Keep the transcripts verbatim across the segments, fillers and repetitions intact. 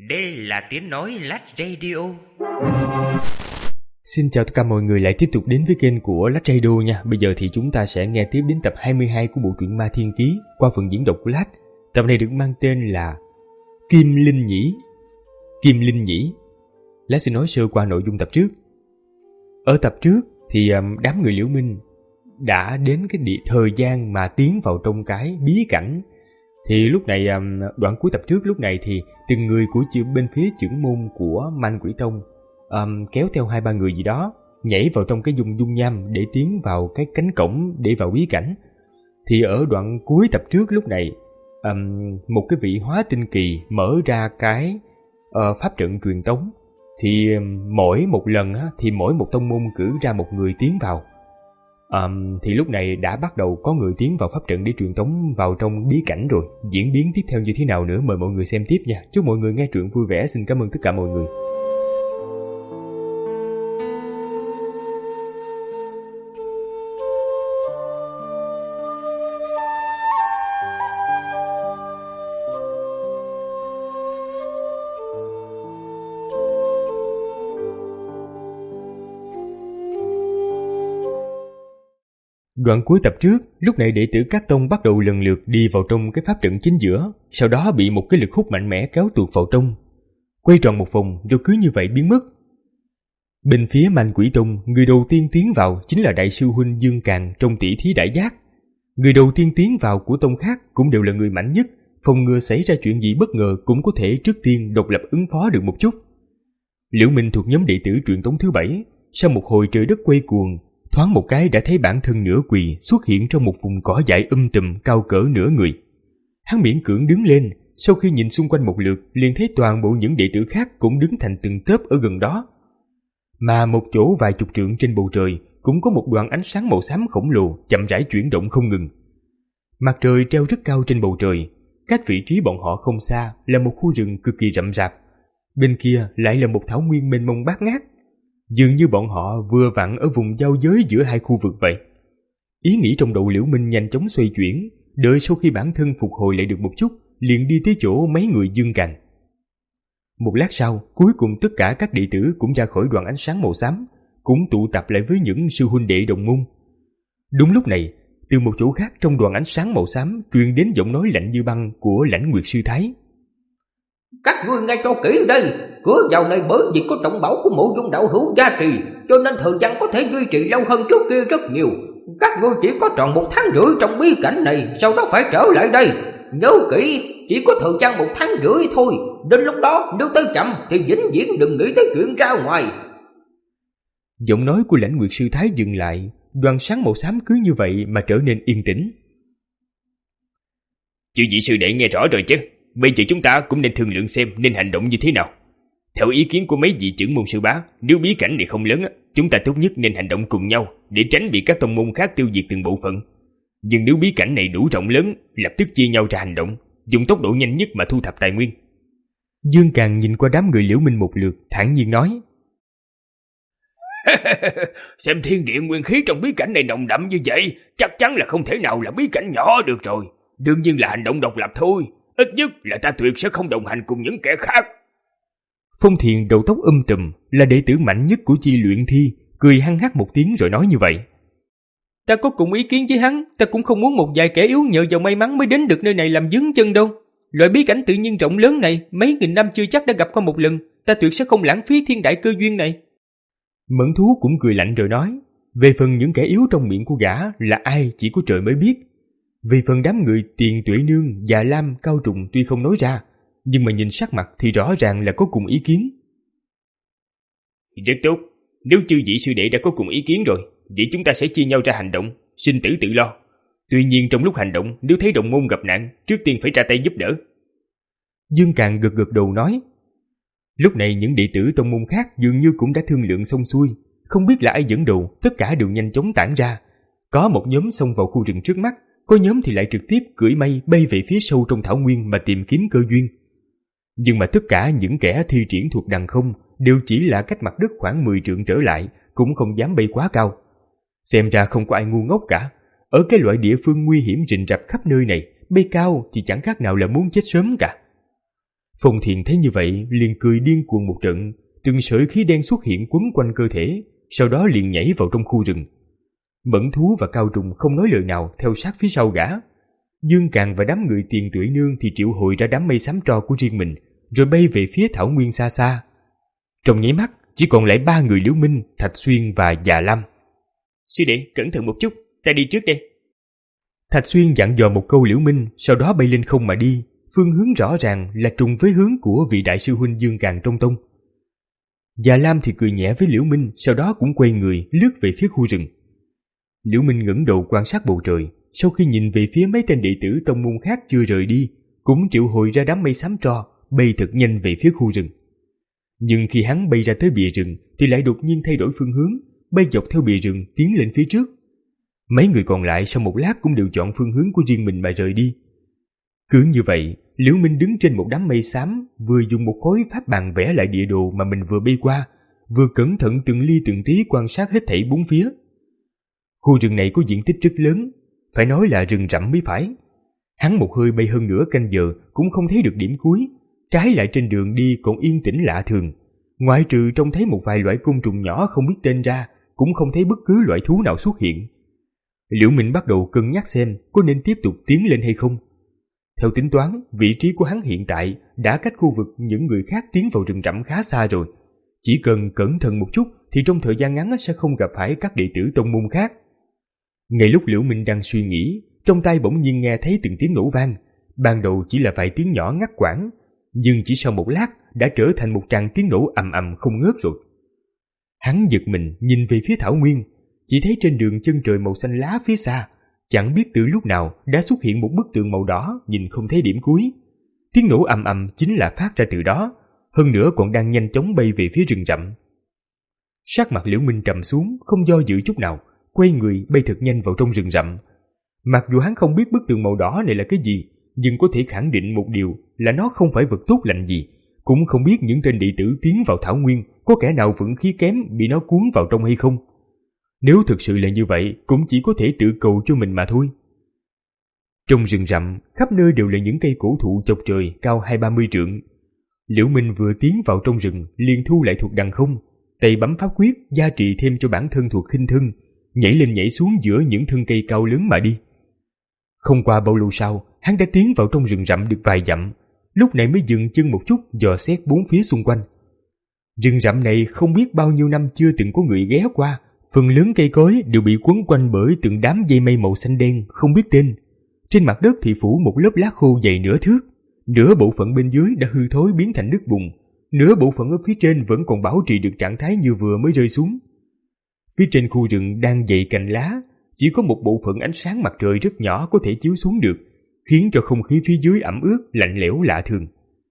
Đây là tiếng nói Lách Radio. Xin chào tất cả mọi người lại tiếp tục đến với kênh của Lách Radio nha. Bây giờ thì chúng ta sẽ nghe tiếp đến tập hai mươi hai của bộ truyện Ma Thiên Ký qua phần diễn đọc của Lách. Tập này được mang tên là Kim Linh Nhĩ. Kim Linh Nhĩ. Lách xin nói sơ qua nội dung tập trước. Ở tập trước thì um, đám người Liễu Minh đã đến cái địa thời gian mà tiến vào trong cái bí cảnh. Thì lúc này um, đoạn cuối tập trước lúc này thì từng người của chữ bên phía trưởng môn của Man Quỷ Tông um, kéo theo hai ba người gì đó nhảy vào trong cái dung dung nham để tiến vào cái cánh cổng để vào bí cảnh. Thì ở đoạn cuối tập trước lúc này um, một cái vị hóa tinh kỳ mở ra cái uh, pháp trận truyền tống. Thì um, mỗi một lần á, thì mỗi một tông môn cử ra một người tiến vào. Um, thì lúc này đã bắt đầu có người tiến vào pháp trận để truyền tống vào trong bí cảnh rồi. Diễn biến tiếp theo như thế nào nữa mời mọi người xem tiếp nha. Chúc mọi người nghe truyện vui vẻ. Xin cảm ơn tất cả mọi người. Đoạn cuối tập trước, lúc này đệ tử các tông bắt đầu lần lượt đi vào trong cái pháp trận chính giữa, sau đó bị một cái lực hút mạnh mẽ kéo tuột vào trong, quay tròn một vòng rồi cứ như vậy biến mất. Bên phía Man Quỷ Tông, người đầu tiên tiến vào chính là đại sư huynh Dương Càn trong tỷ thí đại giác. Người đầu tiên tiến vào của tông khác cũng đều là người mạnh nhất, phòng ngừa xảy ra chuyện gì bất ngờ cũng có thể trước tiên độc lập ứng phó được một chút. Liễu Minh thuộc nhóm đệ tử truyền tống thứ bảy, sau một hồi trời đất quay cuồng, thoáng một cái đã thấy bản thân nửa quỳ xuất hiện trong một vùng cỏ dại um tùm cao cỡ nửa người. Hắn miễn cưỡng đứng lên, sau khi nhìn xung quanh một lượt liền thấy toàn bộ những đệ tử khác cũng đứng thành từng tớp ở gần đó. Mà một chỗ vài chục trượng trên bầu trời cũng có một đoàn ánh sáng màu xám khổng lồ chậm rãi chuyển động không ngừng. Mặt trời treo rất cao trên bầu trời, cách vị trí bọn họ không xa là một khu rừng cực kỳ rậm rạp. Bên kia lại là một thảo nguyên mênh mông bát ngát. Dường như bọn họ vừa vặn ở vùng giao giới giữa hai khu vực vậy. Ý nghĩ trong đầu Liễu Minh nhanh chóng xoay chuyển, đợi sau khi bản thân phục hồi lại được một chút, liền đi tới chỗ mấy người Dương Càn. Một lát sau, cuối cùng tất cả các đệ tử cũng ra khỏi đoàn ánh sáng màu xám, cũng tụ tập lại với những sư huynh đệ đồng môn. Đúng lúc này, từ một chỗ khác trong đoàn ánh sáng màu xám truyền đến giọng nói lạnh như băng của Lãnh Nguyệt Sư Thái. Các ngươi nghe cho kỹ đây, cửa vào này bởi vì có trọng bảo của Mộ Dung đạo hữu gia trì, cho nên thời gian có thể duy trì lâu hơn trước kia rất nhiều. Các ngươi chỉ có tròn một tháng rưỡi trong bí cảnh này, sau đó phải trở lại đây. Nhớ kỹ, chỉ có thời gian một tháng rưỡi thôi, đến lúc đó nếu tới chậm thì vĩnh viễn đừng nghĩ tới chuyện ra ngoài. Giọng nói của Lãnh Nguyệt Sư Thái dừng lại, đoàn sáng màu xám cứ như vậy mà trở nên yên tĩnh. Chư vị sư đệ nghe rõ rồi chứ, bây giờ chúng ta cũng nên thương lượng xem nên hành động như thế nào. Theo ý kiến của mấy vị trưởng môn sư bá, nếu bí cảnh này không lớn, chúng ta tốt nhất nên hành động cùng nhau để tránh bị các tông môn khác tiêu diệt từng bộ phận. Nhưng nếu bí cảnh này đủ rộng lớn, lập tức chia nhau ra hành động, dùng tốc độ nhanh nhất mà thu thập tài nguyên. Dương Càn nhìn qua đám người Liễu Minh một lượt, thản nhiên nói. Xem thiên địa nguyên khí trong bí cảnh này nồng đậm như vậy, chắc chắn là không thể nào là bí cảnh nhỏ được rồi. Đương nhiên là hành động độc lập thôi, ít nhất là ta tuyệt sẽ không đồng hành cùng những kẻ khác. Phong Thiền đầu tóc um tùm là đệ tử mạnh nhất của chi luyện thi, cười hăng hắc một tiếng rồi nói như vậy. Ta có cùng ý kiến với hắn, ta cũng không muốn một vài kẻ yếu nhờ vào may mắn mới đến được nơi này làm vướng chân đâu. Loại bí cảnh tự nhiên rộng lớn này, mấy nghìn năm chưa chắc đã gặp qua một lần, ta tuyệt sẽ không lãng phí thiên đại cơ duyên này. Mẫn Thú cũng cười lạnh rồi nói, về phần những kẻ yếu trong miệng của gã là ai chỉ có trời mới biết. Về phần đám người Tiền Tuệ Nương, Già Lam, Cao Trùng tuy không nói ra, nhưng mà nhìn sắc mặt thì rõ ràng là có cùng ý kiến. Rất tốt, nếu chư vị sư đệ đã có cùng ý kiến rồi, vậy chúng ta sẽ chia nhau ra hành động, sinh tử tự lo. Tuy nhiên trong lúc hành động, nếu thấy đồng môn gặp nạn, trước tiên phải ra tay giúp đỡ. Dương Càn gật gật đầu nói. Lúc này những đệ tử tông môn khác dường như cũng đã thương lượng xong xuôi, không biết là ai dẫn đầu, tất cả đều nhanh chóng tản ra. Có một nhóm xông vào khu rừng trước mắt, có nhóm thì lại trực tiếp cưỡi mây bay về phía sâu trong thảo nguyên mà tìm kiếm cơ duyên. Nhưng mà tất cả những kẻ thi triển thuộc đằng không đều chỉ là cách mặt đất khoảng mười trượng trở lại, cũng không dám bay quá cao. Xem ra không có ai ngu ngốc cả. Ở cái loại địa phương nguy hiểm rình rập khắp nơi này, bay cao thì chẳng khác nào là muốn chết sớm cả. Phong Thiền thấy như vậy liền cười điên cuồng một trận, từng sợi khí đen xuất hiện quấn quanh cơ thể, sau đó liền nhảy vào trong khu rừng. Mẫn Thú và Cao Trùng không nói lời nào theo sát phía sau gã. Dương Càn và đám người Tiền Tuệ Nương thì triệu hồi ra đám mây xám tro của riêng mình, rồi bay về phía thảo nguyên xa xa. Trong nháy mắt chỉ còn lại ba người Liễu Minh, Thạch Xuyên và Già Lam. Sư đệ cẩn thận một chút, ta đi trước đây. Thạch Xuyên dặn dò một câu Liễu Minh, sau đó bay lên không mà đi. Phương hướng rõ ràng là trùng với hướng của vị đại sư huynh Dương Càn trong tông. Già Lam thì cười nhẹ với Liễu Minh, sau đó cũng quay người lướt về phía khu rừng. Liễu Minh ngẩng đầu quan sát bầu trời, sau khi nhìn về phía mấy tên đệ tử tông môn khác chưa rời đi, cũng triệu hồi ra đám mây xám tro, bay thật nhanh về phía khu rừng. Nhưng khi hắn bay ra tới bìa rừng thì lại đột nhiên thay đổi phương hướng, bay dọc theo bìa rừng tiến lên phía trước. Mấy người còn lại sau một lát cũng đều chọn phương hướng của riêng mình mà rời đi. Cứ như vậy, Liễu Minh đứng trên một đám mây xám, vừa dùng một khối pháp bàn vẽ lại địa đồ mà mình vừa bay qua, vừa cẩn thận từng ly từng tí quan sát hết thảy bốn phía. Khu rừng này có diện tích rất lớn, phải nói là rừng rậm mới phải. Hắn một hơi bay hơn nửa canh giờ cũng không thấy được điểm cuối, trái lại trên đường đi còn yên tĩnh lạ thường. Ngoại trừ trông thấy một vài loại côn trùng nhỏ không biết tên ra, cũng không thấy bất cứ loại thú nào xuất hiện. Liễu Minh bắt đầu cân nhắc xem có nên tiếp tục tiến lên hay không. Theo tính toán, vị trí của hắn hiện tại đã cách khu vực những người khác tiến vào rừng rậm khá xa rồi. Chỉ cần cẩn thận một chút thì trong thời gian ngắn sẽ không gặp phải các đệ tử tông môn khác. Ngay lúc Liễu Minh đang suy nghĩ, trong tai bỗng nhiên nghe thấy từng tiếng nổ vang. Ban đầu chỉ là vài tiếng nhỏ ngắt quãng, nhưng chỉ sau một lát đã trở thành một tràng tiếng nổ ầm ầm không ngớt rồi. Hắn giật mình nhìn về phía thảo nguyên, chỉ thấy trên đường chân trời màu xanh lá phía xa, chẳng biết từ lúc nào đã xuất hiện một bức tường màu đỏ nhìn không thấy điểm cuối. Tiếng nổ ầm ầm chính là phát ra từ đó, hơn nữa còn đang nhanh chóng bay về phía rừng rậm. Sắc mặt Liễu Minh trầm xuống, không do dự chút nào, quay người bay thật nhanh vào trong rừng rậm. Mặc dù hắn không biết bức tường màu đỏ này là cái gì, nhưng có thể khẳng định một điều là nó không phải vật tốt lành gì, cũng không biết những tên đệ tử tiến vào thảo nguyên có kẻ nào vững khí kém bị nó cuốn vào trong hay không. Nếu thực sự là như vậy, cũng chỉ có thể tự cầu cho mình mà thôi. Trong rừng rậm, khắp nơi đều là những cây cổ thụ chọc trời cao hai ba mươi trượng. Liễu Minh vừa tiến vào trong rừng liền thu lại thuộc đằng không, tay bấm pháp quyết gia trì thêm cho bản thân thuộc khinh thân, nhảy lên nhảy xuống giữa những thân cây cao lớn mà đi. Không qua bao lâu sau, hắn đã tiến vào trong rừng rậm được vài dặm, lúc này mới dừng chân một chút dò xét bốn phía xung quanh. Rừng rậm này không biết bao nhiêu năm chưa từng có người ghé qua, phần lớn cây cối đều bị quấn quanh bởi từng đám dây mây màu xanh đen không biết tên. Trên mặt đất thì phủ một lớp lá khô dày nửa thước, nửa bộ phận bên dưới đã hư thối biến thành đất bùn, nửa bộ phận ở phía trên vẫn còn bảo trì được trạng thái như vừa mới rơi xuống. Phía trên khu rừng đang dày cành lá, chỉ có một bộ phận ánh sáng mặt trời rất nhỏ có thể chiếu xuống được, khiến cho không khí phía dưới ẩm ướt lạnh lẽo lạ thường.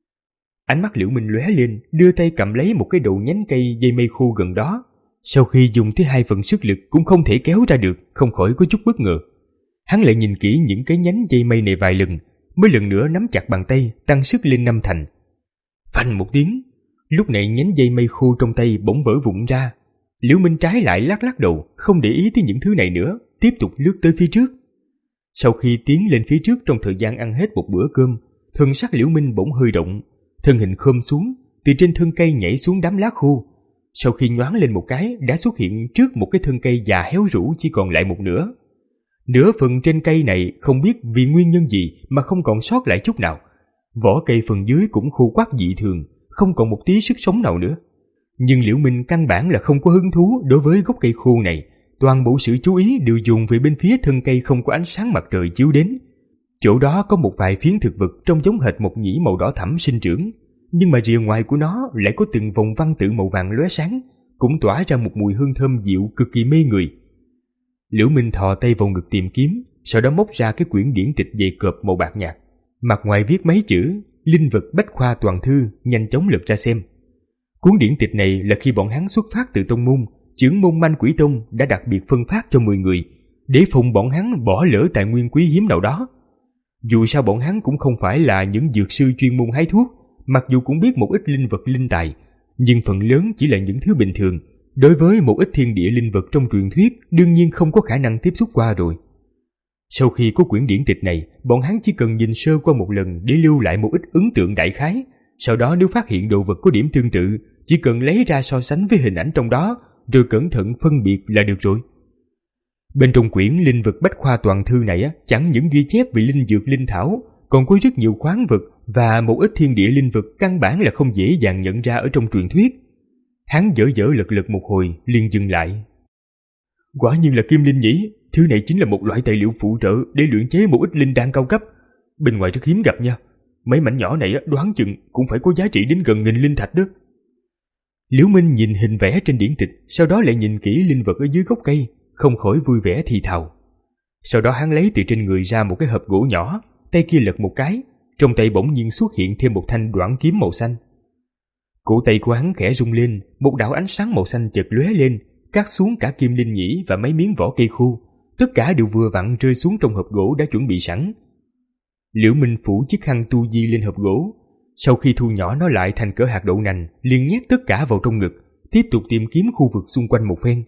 Ánh mắt Liễu Minh lóe lên, đưa tay cầm lấy một cái đầu nhánh cây dây mây khô gần đó. Sau khi dùng tới hai phần sức lực cũng không thể kéo ra được, không khỏi có chút bất ngờ. Hắn lại nhìn kỹ những cái nhánh dây mây này vài lần, mới lần nữa nắm chặt bàn tay, tăng sức lên năm thành. Phanh một tiếng, lúc này nhánh dây mây khô trong tay bỗng vỡ vụn ra. Liễu Minh trái lại lắc lắc đầu, không để ý tới những thứ này nữa, tiếp tục lướt tới phía trước. Sau khi tiến lên phía trước trong thời gian ăn hết một bữa cơm, thân sắc Liễu Minh bỗng hơi động, thân hình khom xuống, từ trên thân cây nhảy xuống đám lá khô. Sau khi nhoáng lên một cái, đã xuất hiện trước một cái thân cây già héo rũ chỉ còn lại một nửa. Nửa phần trên cây này không biết vì nguyên nhân gì mà không còn sót lại chút nào. Vỏ cây phần dưới cũng khô quắt dị thường, không còn một tí sức sống nào nữa. Nhưng Liễu Minh căn bản là không có hứng thú đối với gốc cây khô này, toàn bộ sự chú ý đều dồn về bên phía thân cây không có ánh sáng mặt trời chiếu đến. Chỗ đó có một vài phiến thực vật trông giống hệt một nhĩ màu đỏ thẫm sinh trưởng, nhưng mà rìa ngoài của nó lại có từng vòng văn tự màu vàng lóe sáng, cũng tỏa ra một mùi hương thơm dịu cực kỳ mê người. Liễu Minh thò tay vào ngực tìm kiếm, sau đó móc ra cái quyển điển tịch dày cộp màu bạc nhạt, mặt ngoài viết mấy chữ Linh vật bách khoa toàn thư, nhanh chóng lật ra xem. Cuốn điển tịch này là khi bọn hắn xuất phát từ tông môn, trưởng môn Manh Quỷ Tông đã đặc biệt phân phát cho mười người, để phòng bọn hắn bỏ lỡ tài nguyên quý hiếm nào đó. Dù sao bọn hắn cũng không phải là những dược sư chuyên môn hái thuốc, mặc dù cũng biết một ít linh vật linh tài, nhưng phần lớn chỉ là những thứ bình thường. Đối với một ít thiên địa linh vật trong truyền thuyết, đương nhiên không có khả năng tiếp xúc qua rồi. Sau khi có quyển điển tịch này, bọn hắn chỉ cần nhìn sơ qua một lần để lưu lại một ít ấn tượng đại khái, Sau đó nếu phát hiện đồ vật có điểm tương tự, chỉ cần lấy ra so sánh với hình ảnh trong đó, rồi cẩn thận phân biệt là được rồi. Bên trong quyển linh vật bách khoa toàn thư này á, chẳng những ghi chép về linh dược linh thảo, còn có rất nhiều khoáng vật và một ít thiên địa linh vật căn bản là không dễ dàng nhận ra ở trong truyền thuyết. Hắn dở dở lật lật một hồi, liền dừng lại. Quả nhiên là kim linh nhỉ, thứ này chính là một loại tài liệu phụ trợ để luyện chế một ít linh đan cao cấp. Bên ngoài rất hiếm gặp nha, mấy mảnh nhỏ này đoán chừng cũng phải có giá trị đến gần nghìn linh thạch đó. Liễu Minh nhìn hình vẽ trên điển tịch, sau đó lại nhìn kỹ linh vật ở dưới gốc cây, không khỏi vui vẻ thì thào. Sau đó hắn lấy từ trên người ra một cái hộp gỗ nhỏ, tay kia lật một cái, trong tay bỗng nhiên xuất hiện thêm một thanh đoản kiếm màu xanh. Cổ tay của hắn khẽ rung lên, một đạo ánh sáng màu xanh chợt lóe lên, cắt xuống cả kim linh nhĩ và mấy miếng vỏ cây khô, tất cả đều vừa vặn rơi xuống trong hộp gỗ đã chuẩn bị sẵn. Liễu Minh phủ chiếc khăn tu di lên hộp gỗ, sau khi thu nhỏ nó lại thành cỡ hạt đậu nành, liền nhét tất cả vào trong ngực, tiếp tục tìm kiếm khu vực xung quanh một phen.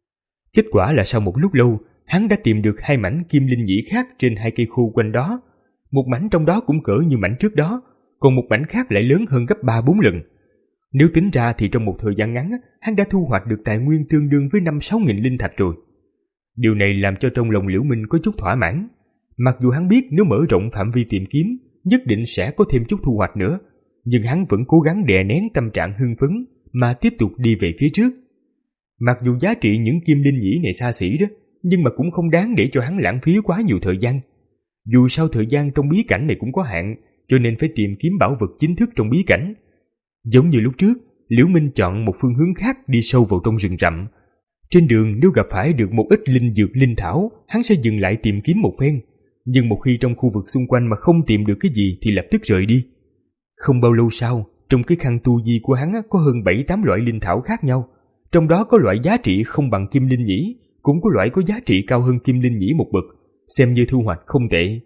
Kết quả là sau một lúc lâu, hắn đã tìm được hai mảnh kim linh nhĩ khác trên hai cây khô quanh đó. Một mảnh trong đó cũng cỡ như mảnh trước đó, còn một mảnh khác lại lớn hơn gấp ba bốn lần. Nếu tính ra thì trong một thời gian ngắn, hắn đã thu hoạch được tài nguyên tương đương với năm sáu nghìn linh thạch rồi. Điều này làm cho trong lòng Liễu Minh có chút thỏa mãn. Mặc dù hắn biết nếu mở rộng phạm vi tìm kiếm, nhất định sẽ có thêm chút thu hoạch nữa, nhưng hắn vẫn cố gắng đè nén tâm trạng hưng phấn mà tiếp tục đi về phía trước. Mặc dù giá trị những kim linh nhĩ này xa xỉ đó, nhưng mà cũng không đáng để cho hắn lãng phí quá nhiều thời gian. Dù sao thời gian trong bí cảnh này cũng có hạn, cho nên phải tìm kiếm bảo vật chính thức trong bí cảnh. Giống như lúc trước, Liễu Minh chọn một phương hướng khác đi sâu vào trong rừng rậm. Trên đường nếu gặp phải được một ít linh dược linh thảo, hắn sẽ dừng lại tìm kiếm một phen. Nhưng một khi trong khu vực xung quanh mà không tìm được cái gì thì lập tức rời đi. Không bao lâu sau, trong cái khăn tu di của hắn có hơn bảy tám loại linh thảo khác nhau. Trong đó có loại giá trị không bằng kim linh nhĩ, cũng có loại có giá trị cao hơn kim linh nhĩ một bậc, xem như thu hoạch không tệ.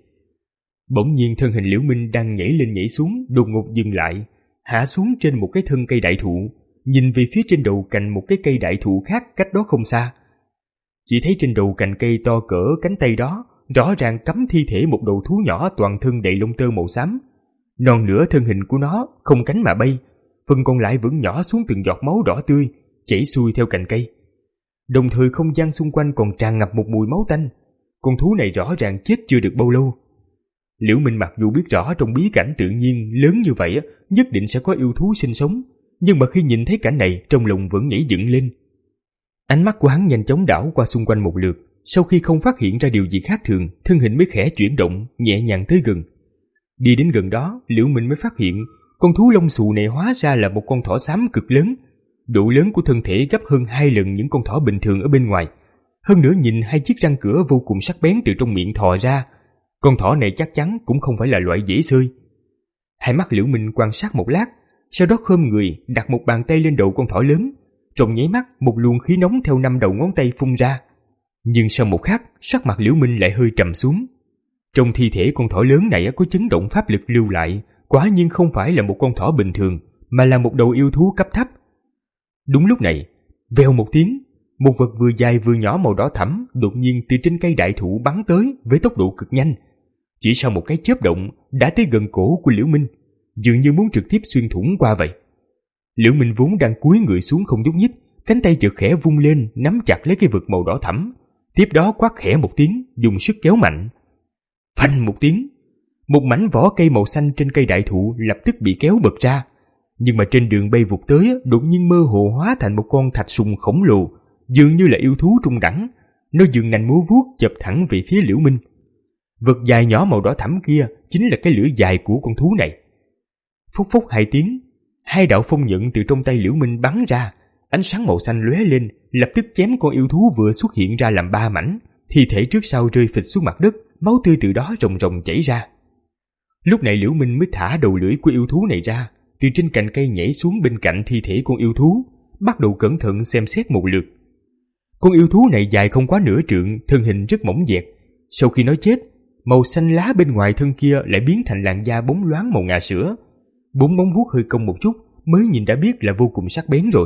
Bỗng nhiên thân hình Liễu Minh đang nhảy lên nhảy xuống, đột ngột dừng lại, hạ xuống trên một cái thân cây đại thụ, nhìn về phía trên đầu cành một cái cây đại thụ khác cách đó không xa. Chỉ thấy trên đầu cành cây to cỡ cánh tay đó, rõ ràng cắm thi thể một đầu thú nhỏ toàn thân đầy lông tơ màu xám. Non nửa thân hình của nó không cánh mà bay, phần còn lại vẫn nhỏ xuống từng giọt máu đỏ tươi, chảy xuôi theo cành cây. Đồng thời không gian xung quanh còn tràn ngập một mùi máu tanh. Con thú này rõ ràng chết chưa được bao lâu. Liễu Minh mặc dù biết rõ trong bí cảnh tự nhiên lớn như vậy nhất định sẽ có yêu thú sinh sống, nhưng mà khi nhìn thấy cảnh này trong lòng vẫn nhảy dựng lên. Ánh mắt của hắn nhanh chóng đảo qua xung quanh một lượt, sau khi không phát hiện ra điều gì khác thường, thân hình mới khẽ chuyển động, nhẹ nhàng tới gần. Đi đến gần đó, Liễu Minh mới phát hiện con thú lông xù này hóa ra là một con thỏ xám cực lớn. Độ lớn của thân thể gấp hơn hai lần những con thỏ bình thường ở bên ngoài. Hơn nữa nhìn hai chiếc răng cửa vô cùng sắc bén từ trong miệng thò ra. Con thỏ này chắc chắn cũng không phải là loại dễ xơi. Hai mắt Liễu Minh quan sát một lát, sau đó khom người đặt một bàn tay lên đầu con thỏ lớn. Trong nháy mắt một luồng khí nóng theo năm đầu ngón tay phun ra. Nhưng sau một khắc, sắc mặt Liễu Minh lại hơi trầm xuống. Trong thi thể con thỏ lớn này có chấn động pháp lực lưu lại, quả nhiên không phải là một con thỏ bình thường, mà là một đầu yêu thú cấp thấp. Đúng lúc này, vèo một tiếng, một vật vừa dài vừa nhỏ màu đỏ thẫm đột nhiên từ trên cây đại thụ bắn tới với tốc độ cực nhanh. Chỉ sau một cái chớp động đã tới gần cổ của Liễu Minh, dường như muốn trực tiếp xuyên thủng qua vậy. Liễu Minh vốn đang cúi người xuống không nhúc nhích, cánh tay chợt khẽ vung lên nắm chặt lấy cái vật màu đỏ thẫm, tiếp đó quát khẽ một tiếng, dùng sức kéo mạnh. Phanh một tiếng, một mảnh vỏ cây màu xanh trên cây đại thụ lập tức bị kéo bật ra. Nhưng mà trên đường bay vụt tới đột nhiên mơ hồ hóa thành một con thạch sùng khổng lồ, dường như là yêu thú trung đẳng. Nó dường nành múa vuốt chộp thẳng về phía Liễu Minh. Vật dài nhỏ màu đỏ thẫm kia chính là cái lưỡi dài của con thú này. Phốc phốc hai tiếng, hai đạo phong nhận từ trong tay Liễu Minh bắn ra, ánh sáng màu xanh lóe lên, lập tức chém con yêu thú vừa xuất hiện ra làm ba mảnh, thi thể trước sau rơi phịch xuống mặt đất, máu tươi từ đó ròng ròng chảy ra. Lúc này Liễu Minh mới thả đầu lưỡi của yêu thú này ra, từ trên cành cây nhảy xuống bên cạnh thi thể con yêu thú, bắt đầu cẩn thận xem xét một lượt. Con yêu thú này dài không quá nửa trượng, thân hình rất mỏng dẹt. Sau khi nó chết, màu xanh lá bên ngoài thân kia lại biến thành làn da bóng loáng màu ngà sữa. Bốn móng vuốt hơi cong một chút, mới nhìn đã biết là vô cùng sắc bén rồi.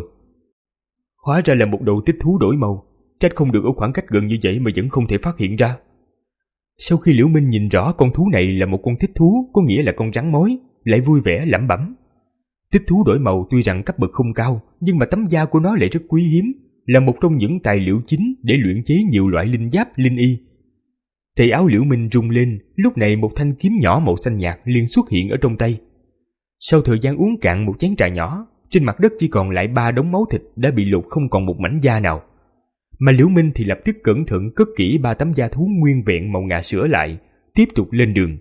Hóa ra là một đầu tích thú đổi màu, trách không được ở khoảng cách gần như vậy mà vẫn không thể phát hiện ra. Sau khi Liễu Minh nhìn rõ con thú này là một con thích thú, có nghĩa là con rắn mối, lại vui vẻ lẩm bẩm. Tích thú đổi màu tuy rằng cấp bậc không cao, nhưng mà tấm da của nó lại rất quý hiếm, là một trong những tài liệu chính để luyện chế nhiều loại linh giáp, linh y. Tay áo Liễu Minh rung lên, lúc này một thanh kiếm nhỏ màu xanh nhạt liền xuất hiện ở trong tay. Sau thời gian uống cạn một chén trà nhỏ, trên mặt đất chỉ còn lại ba đống máu thịt đã bị lột không còn một mảnh da nào. Mà Liễu Minh thì lập tức cẩn thận cất kỹ ba tấm da thú nguyên vẹn màu ngà sữa lại, tiếp tục lên đường.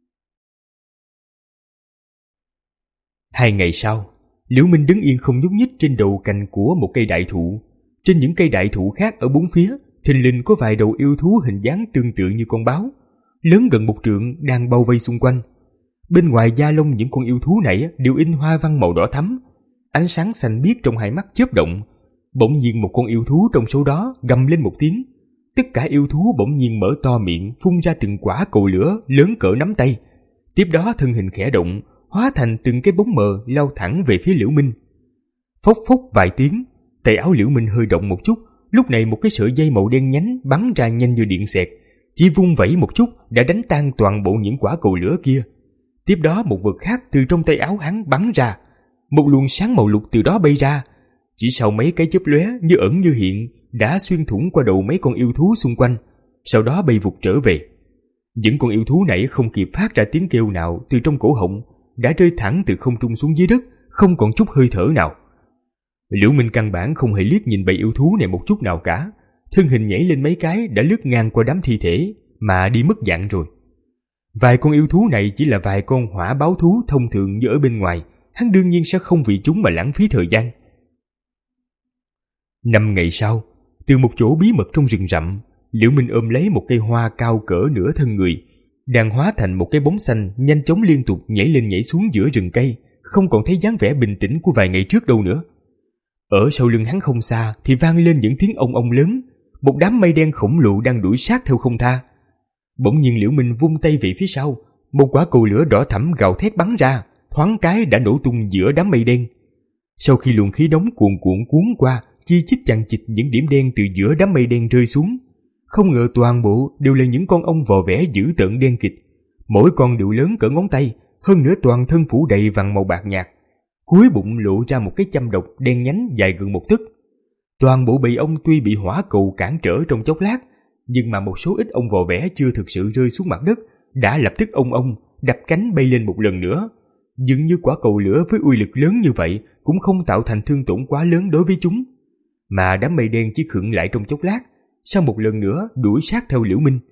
Hai ngày sau, Liễu Minh đứng yên không nhúc nhích trên đầu cành của một cây đại thụ. Trên những cây đại thụ khác ở bốn phía, thình lình có vài đầu yêu thú hình dáng tương tự như con báo, lớn gần một trượng đang bao vây xung quanh. Bên ngoài da lông những con yêu thú này đều in hoa văn màu đỏ thắm, ánh sáng xanh biếc trong hai mắt chớp động. Bỗng nhiên một con yêu thú trong số đó gầm lên một tiếng, tất cả yêu thú bỗng nhiên mở to miệng phun ra từng quả cầu lửa lớn cỡ nắm tay. Tiếp đó thân hình khẽ động, hóa thành từng cái bóng mờ lao thẳng về phía Liễu Minh. Phốc phốc vài tiếng, tay áo Liễu Minh hơi động một chút, lúc này một cái sợi dây màu đen nhánh bắn ra nhanh như điện xẹt, chỉ vung vẩy một chút đã đánh tan toàn bộ những quả cầu lửa kia. Tiếp đó một vật khác từ trong tay áo hắn bắn ra, một luồng sáng màu lục từ đó bay ra, chỉ sau mấy cái chớp lóe như ẩn như hiện đã xuyên thủng qua đầu mấy con yêu thú xung quanh, sau đó bay vụt trở về. Những con yêu thú này không kịp phát ra tiếng kêu nào từ trong cổ họng, đã rơi thẳng từ không trung xuống dưới đất, không còn chút hơi thở nào. Liễu Minh căn bản không hề liếc nhìn bầy yêu thú này một chút nào cả, thân hình nhảy lên mấy cái đã lướt ngang qua đám thi thể mà đi mất dạng rồi. Vài con yêu thú này chỉ là vài con hỏa báo thú thông thường như ở bên ngoài, hắn đương nhiên sẽ không vì chúng mà lãng phí thời gian. Năm ngày sau, từ một chỗ bí mật trong rừng rậm, Liễu Minh ôm lấy một cây hoa cao cỡ nửa thân người, đang hóa thành một cái bóng xanh nhanh chóng liên tục nhảy lên nhảy xuống giữa rừng cây, không còn thấy dáng vẻ bình tĩnh của vài ngày trước đâu nữa. Ở sau lưng hắn không xa thì vang lên những tiếng ong ong lớn, một đám mây đen khổng lồ đang đuổi sát theo không tha. Bỗng nhiên Liễu Minh vung tay về phía sau, một quả cầu lửa đỏ thẫm gào thét bắn ra, thoáng cái đã nổ tung giữa đám mây đen. Sau khi luồng khí nóng cuồn cuộn cuốn qua, chi chít chằng chịt những điểm đen từ giữa đám mây đen rơi xuống. Không ngờ toàn bộ đều là những con ong vò vẽ dữ tợn đen kịt, mỗi con đều lớn cỡ ngón tay, hơn nữa toàn thân phủ đầy vằn màu bạc nhạt. Cuối bụng lộ ra một cái châm độc đen nhánh dài gần một tấc. Toàn bộ bầy ong tuy bị hỏa cầu cản trở trong chốc lát, nhưng mà một số ít ong vò vẽ chưa thực sự rơi xuống mặt đất đã lập tức ong ong đập cánh bay lên một lần nữa. Dường như quả cầu lửa với uy lực lớn như vậy cũng không tạo thành thương tổn quá lớn đối với chúng, mà đám mây đen chỉ khựng lại trong chốc lát, sau một lần nữa đuổi sát theo Liễu Minh.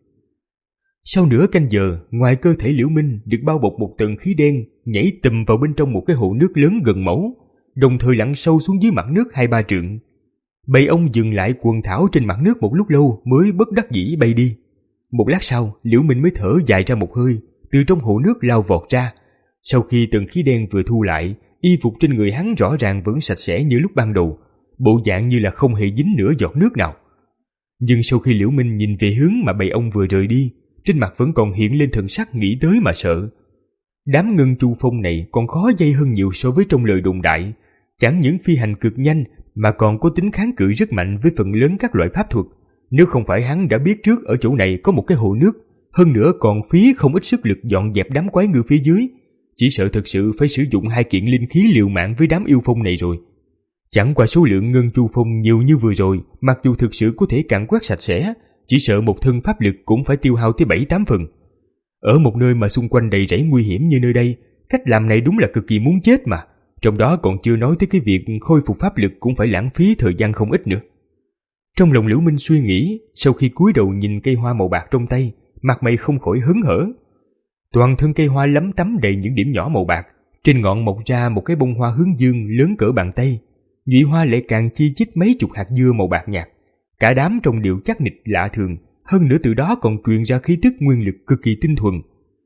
Sau nửa canh giờ, ngoài cơ thể Liễu Minh được bao bọc một tầng khí đen, nhảy tùm vào bên trong một cái hồ nước lớn gần mẫu, đồng thời lặn sâu xuống dưới mặt nước hai ba trượng. Bầy ong dừng lại quần thảo trên mặt nước một lúc lâu mới bất đắc dĩ bay đi. Một lát sau, Liễu Minh mới thở dài ra một hơi, từ trong hồ nước lao vọt ra. Sau khi tầng khí đen vừa thu lại, y phục trên người hắn rõ ràng vẫn sạch sẽ như lúc ban đầu, bộ dạng như là không hề dính nửa giọt nước nào. Nhưng sau khi Liễu Minh nhìn về hướng mà bầy ong vừa rời đi, trên mặt vẫn còn hiện lên thần sắc nghĩ tới mà sợ. Đám ngân chu phong này còn khó dây hơn nhiều so với trong lời đồn đại, chẳng những phi hành cực nhanh mà còn có tính kháng cự rất mạnh với phần lớn các loại pháp thuật. Nếu không phải hắn đã biết trước ở chỗ này có một cái hồ nước, hơn nữa còn phí không ít sức lực dọn dẹp đám quái ngư phía dưới, chỉ sợ thực sự phải sử dụng hai kiện linh khí liều mạng với đám yêu phong này rồi. Chẳng qua số lượng ngân chu phong nhiều như vừa rồi, mặc dù thực sự có thể càn quét sạch sẽ, chỉ sợ một thân pháp lực cũng phải tiêu hao tới bảy tám phần. Ở một nơi mà xung quanh đầy rẫy nguy hiểm như nơi đây, cách làm này đúng là cực kỳ muốn chết mà. Trong đó còn chưa nói tới cái việc khôi phục pháp lực cũng phải lãng phí thời gian không ít nữa. Trong lòng Liễu Minh suy nghĩ, sau khi cúi đầu nhìn cây hoa màu bạc trong tay, mặt mày không khỏi hớn hở. Toàn thân cây hoa lấm tấm đầy những điểm nhỏ màu bạc, trên ngọn mọc ra một cái bông hoa hướng dương lớn cỡ bàn tay, nhụy hoa lại càng chi chít mấy chục hạt dưa màu bạc nhạt. Cả đám trông đều chắc nịch lạ thường, hơn nữa từ đó còn truyền ra khí tức nguyên lực cực kỳ tinh thuần.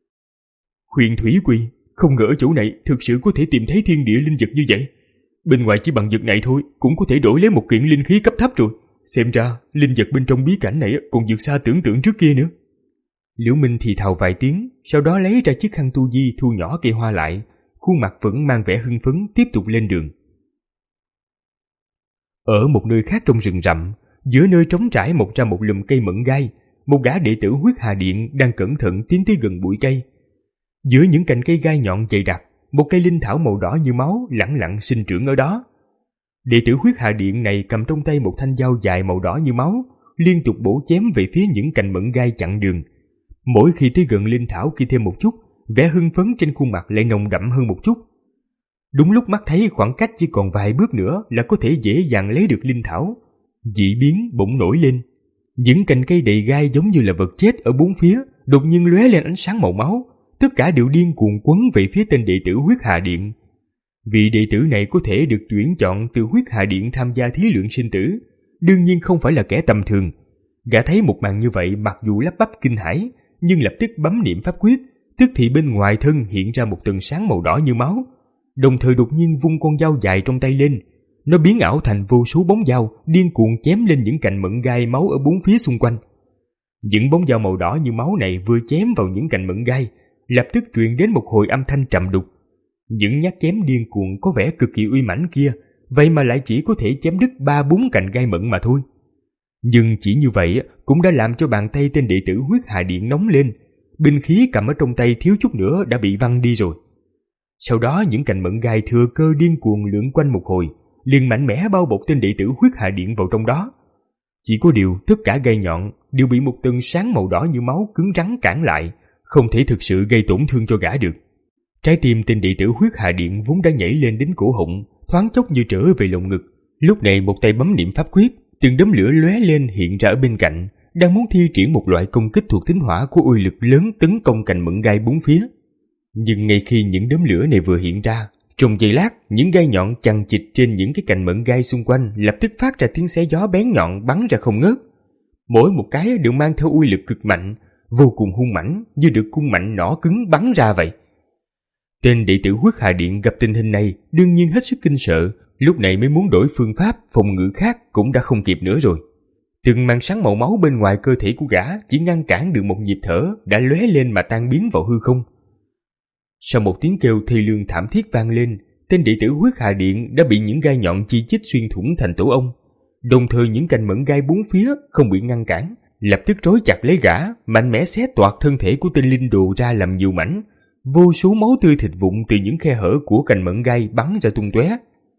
Huyền Thủy Quy, không ngờ ở chỗ này thực sự có thể tìm thấy thiên địa linh vật như vậy. Bên ngoài chỉ bằng vật này thôi cũng có thể đổi lấy một kiện linh khí cấp thấp rồi. Xem ra linh vật bên trong bí cảnh này còn vượt xa tưởng tượng trước kia nữa. Liễu Minh thì thào vài tiếng, sau đó lấy ra chiếc khăn tu di thu nhỏ cây hoa lại, khuôn mặt vẫn mang vẻ hưng phấn tiếp tục lên đường. Ở một nơi khác trong rừng rậm, giữa nơi trống trải mọc ra một lùm cây mận gai, một gã đệ tử Huyết Hà Điện đang cẩn thận tiến tới gần bụi cây. Giữa những cành cây gai nhọn dày đặc, một cây linh thảo màu đỏ như máu lẳng lặng sinh trưởng ở đó. Đệ tử Huyết Hà Điện này cầm trong tay một thanh dao dài màu đỏ như máu, liên tục bổ chém về phía những cành mận gai chặn đường. Mỗi khi tới gần linh thảo kia thêm một chút, vẻ hưng phấn trên khuôn mặt lại nồng đậm hơn một chút. Đúng lúc mắt thấy khoảng cách chỉ còn vài bước nữa là có thể dễ dàng lấy được linh thảo, dị biến bỗng nổi lên. Những cành cây đầy gai giống như là vật chết ở bốn phía đột nhiên lóe lên ánh sáng màu máu, tất cả đều điên cuồng quấn về phía tên đệ tử Huyết Hà Điện. Vị đệ tử này có thể được tuyển chọn từ Huyết Hà Điện tham gia thí luyện sinh tử, đương nhiên không phải là kẻ tầm thường. Gã thấy một màn như vậy, mặc dù lắp bắp kinh hãi, nhưng lập tức bấm niệm pháp quyết, tức thì bên ngoài thân hiện ra một tầng sáng màu đỏ như máu, đồng thời đột nhiên vung con dao dài trong tay lên. Nó biến ảo thành vô số bóng dao điên cuồng chém lên những cành mận gai máu ở bốn phía xung quanh. Những bóng dao màu đỏ như máu này vừa chém vào những cành mận gai, lập tức truyền đến một hồi âm thanh trầm đục. Những nhát chém điên cuồng có vẻ cực kỳ uy mãnh kia, vậy mà lại chỉ có thể chém đứt ba bốn cành gai mận mà thôi. Nhưng chỉ như vậy cũng đã làm cho bàn tay tên đệ tử Huyết Hà Điện nóng lên, binh khí cầm ở trong tay thiếu chút nữa đã bị văng đi rồi. Sau đó những cành mận gai thừa cơ điên cuồng lượn quanh một hồi, liền mạnh mẽ bao bọc tên đệ tử Huyết Hà Điện vào trong đó. Chỉ có điều tất cả gai nhọn đều bị một tầng sáng màu đỏ như máu cứng rắn cản lại, không thể thực sự gây tổn thương cho gã được. Trái tim tên đệ tử Huyết Hà Điện vốn đã nhảy lên đến cổ họng, thoáng chốc như trở về lồng ngực. Lúc này một tay bấm niệm pháp quyết, từng đốm lửa lóe lên hiện ra ở bên cạnh, đang muốn thi triển một loại công kích thuộc tính hỏa của uy lực lớn tấn công cành mận gai bốn phía. Nhưng ngay khi những đốm lửa này vừa hiện ra, trong giây lát, những gai nhọn chằng chịt trên những cái cành mận gai xung quanh lập tức phát ra tiếng xé gió bén nhọn bắn ra không ngớt. Mỗi một cái đều mang theo uy lực cực mạnh, vô cùng hung mãnh, như được cung mạnh nỏ cứng bắn ra vậy. Tên đệ tử Huyết Hà Điện gặp tình hình này đương nhiên hết sức kinh sợ, lúc này mới muốn đổi phương pháp phòng ngự khác cũng đã không kịp nữa rồi. Từng màn sáng màu máu bên ngoài cơ thể của gã chỉ ngăn cản được một nhịp thở đã lóe lên mà tan biến vào hư không. Sau một tiếng kêu thê lương thảm thiết vang lên, tên đệ tử Huyết Hà Điện đã bị những gai nhọn chi chít xuyên thủng thành tổ ong. Đồng thời những cành mận gai bốn phía không bị ngăn cản, lập tức trói chặt lấy gã, mạnh mẽ xé toạc thân thể của tên linh đồ ra làm nhiều mảnh. Vô số máu tươi thịt vụn từ những khe hở của cành mận gai bắn ra tung tóe.